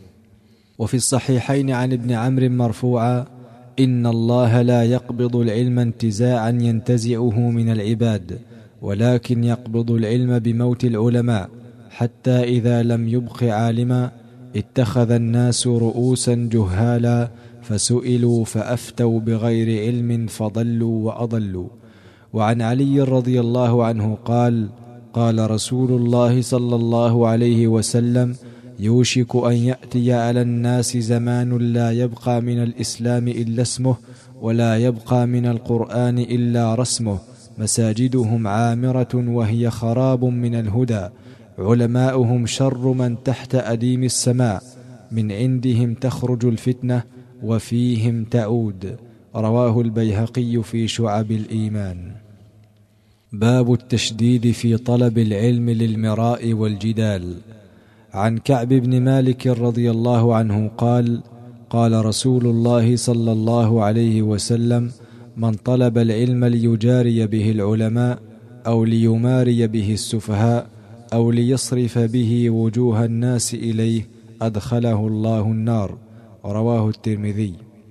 وفي الصحيحين عن ابن عمرو مرفوعا: إن الله لا يقبض العلم انتزاعا ينتزعه من العباد، ولكن يقبض العلم بموت العلماء، حتى إذا لم يبق عالما اتخذ الناس رؤوسا جهالا فسئلوا فأفتوا بغير علم فضلوا وأضلوا. وعن علي رضي الله عنه قال: قال رسول الله صلى الله عليه وسلم: يوشك أن يأتي على الناس زمان لا يبقى من الإسلام إلا اسمه، ولا يبقى من القرآن إلا رسمه، مساجدهم عامرة وهي خراب من الهدى، علماؤهم شر من تحت أديم السماء، من عندهم تخرج الفتنة وفيهم تعود. رواه البيهقي في شعب الإيمان. باب التشديد في طلب العلم للمراء والجدال. عن كعب بن مالك رضي الله عنه قال: قال رسول الله صلى الله عليه وسلم: من طلب العلم ليجاري به العلماء أو ليماري به السفهاء أو ليصرف به وجوه الناس إليه أدخله الله النار. رواه الترمذي.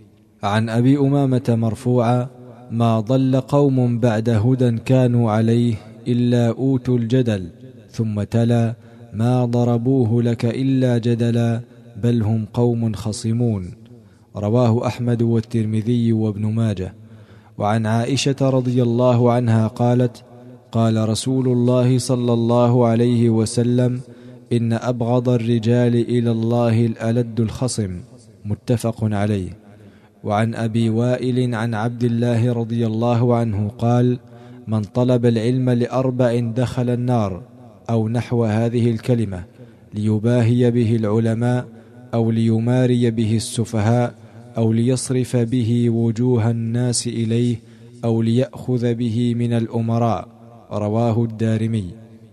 عن أبي أمامة مرفوعا: ما ضل قوم بعد هدى كانوا عليه إلا أوتوا الجدل. ثم تلا: ما ضربوه لك إلا جدلا بل هم قوم خصمون. رواه أحمد والترمذي وابن ماجه. وعن عائشة رضي الله عنها قالت: قال رسول الله صلى الله عليه وسلم: إن أبغض الرجال إلى الله الألد الخصم. متفق عليه. وعن أبي وائل عن عبد الله رضي الله عنه قال: من طلب العلم لأربع دخل النار، أو نحو هذه الكلمة: ليباهي به العلماء أو ليماري به السفهاء أو ليصرف به وجوه الناس إليه أو ليأخذ به من الأمراء. رواه الدارمي.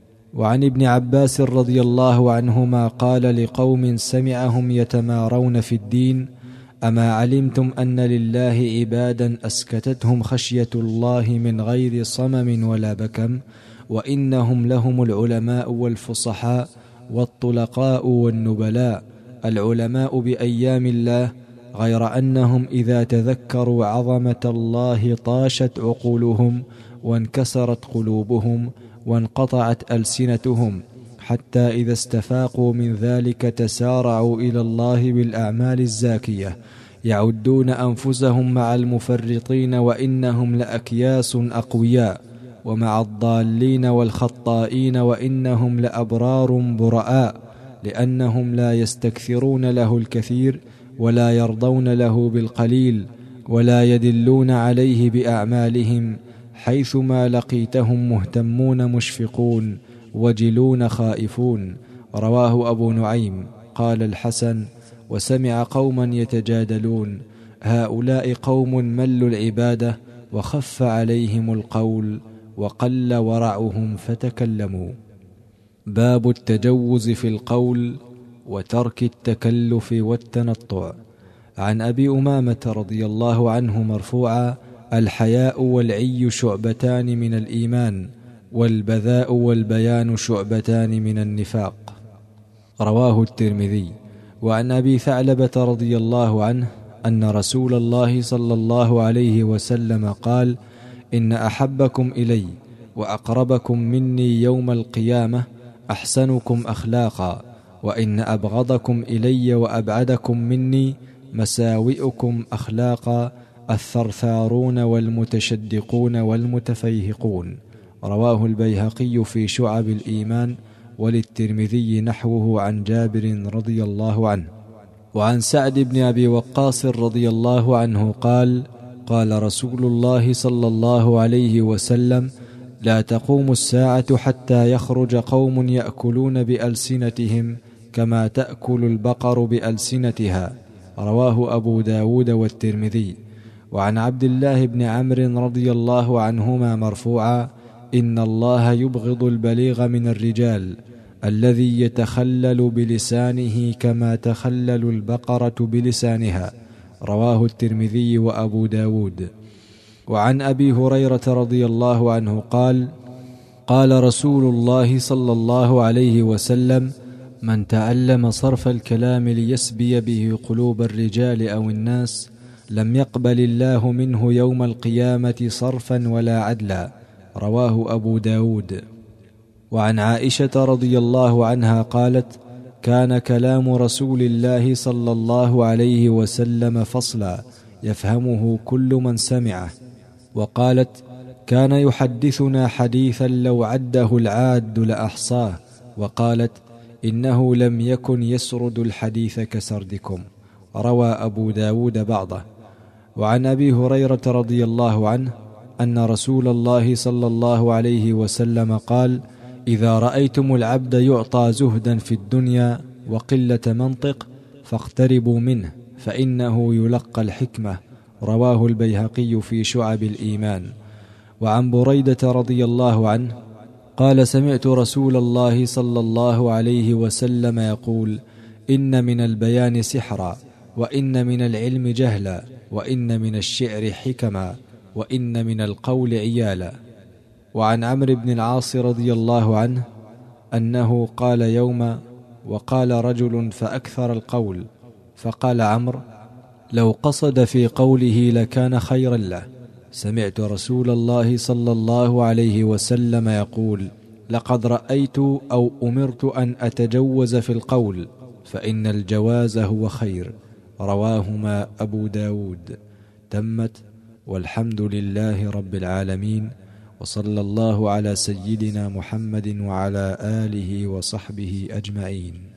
وعن ابن عباس رضي الله عنهما قال لقوم سمعهم يتمارون في الدين: أما علمتم أن لله عبادا أسكتتهم خشية الله من غير صمم ولا بكم، وإنهم لهم العلماء والفصحاء والطلقاء والنبلاء، العلماء بأيام الله، غير أنهم إذا تذكروا عظمة الله طاشت عقولهم وانكسرت قلوبهم وانقطعت ألسنتهم، حتى إذا استفاقوا من ذلك تسارعوا إلى الله بالأعمال الزاكية، يعدون أنفسهم مع المفرطين وإنهم لأكياس أقوياء، ومع الضالين والخطائين وإنهم لأبرار براء، لأنهم لا يستكثرون له الكثير ولا يرضون له بالقليل ولا يدلون عليه بأعمالهم، حيثما لقيتهم مهتمون مشفقون وجلون خائفون. رواه أبو نعيم. قال الحسن: وسمع قوما يتجادلون: هؤلاء قوم ملوا العبادة وخف عليهم القول وقل ورعهم فتكلموا. باب التجوز في القول وترك التكلف والتنطع. عن أبي أمامة رضي الله عنه مرفوعا: الحياء والعي شعبتان من الإيمان، والبذاء والبيان شعبتان من النفاق. رواه الترمذي. وعن أبي ثعلبة رضي الله عنه أن رسول الله صلى الله عليه وسلم قال: إن أحبكم إلي وأقربكم مني يوم القيامة أحسنكم أخلاقا، وإن أبغضكم إلي وأبعدكم مني مساوئكم أخلاقا، الثرثارون والمتشدقون والمتفيهقون. رواه البيهقي في شعب الإيمان، وللترمذي نحوه عن جابر رضي الله عنه. وعن سعد بن أبي وقاص رضي الله عنه قال: قال رسول الله صلى الله عليه وسلم: لا تقوم الساعة حتى يخرج قوم يأكلون بألسنتهم كما تأكل البقر بألسنتها. رواه أبو داود والترمذي. وعن عبد الله بن عمرو رضي الله عنهما مرفوعا: إن الله يبغض البليغ من الرجال الذي يتخلل بلسانه كما تخلل البقرة بلسانها. رواه الترمذي وأبو داود. وعن أبي هريرة رضي الله عنه قال: قال رسول الله صلى الله عليه وسلم: من تعلم صرف الكلام ليسبي به قلوب الرجال أو الناس لم يقبل الله منه يوم القيامة صرفا ولا عدلا. رواه أبو داود. وعن عائشة رضي الله عنها قالت: كان كلام رسول الله صلى الله عليه وسلم فصلا يفهمه كل من سمعه. وقالت: كان يحدثنا حديثا لو عده العاد لأحصاه. وقالت: إنه لم يكن يسرد الحديث كسردكم. روى أبو داود بعضه. وعن أبي هريرة رضي الله عنه أن رسول الله صلى الله عليه وسلم قال: إذا رأيتم العبد يعطى زهدا في الدنيا وقلة منطق فاقتربوا منه فإنه يلقى الحكمة. رواه البيهقي في شعب الإيمان. وعن بريدة رضي الله عنه قال: سمعت رسول الله صلى الله عليه وسلم يقول: إن من البيان سحرا، وإن من العلم جهلا، وإن من الشعر حكما، وإن من القول عيالا. وعن عمرو بن العاص رضي الله عنه أنه قال يوما: وقال رجل فأكثر القول، فقال عمرو: لو قصد في قوله لكان خيرا له. سمعت رسول الله صلى الله عليه وسلم يقول: لقد رأيت أو أمرت أن أتجوز في القول، فإن الجواز هو خير. رواهما أبو داود. تمت، والحمد لله رب العالمين، وصلى الله على سيدنا محمد وعلى آله وصحبه أجمعين.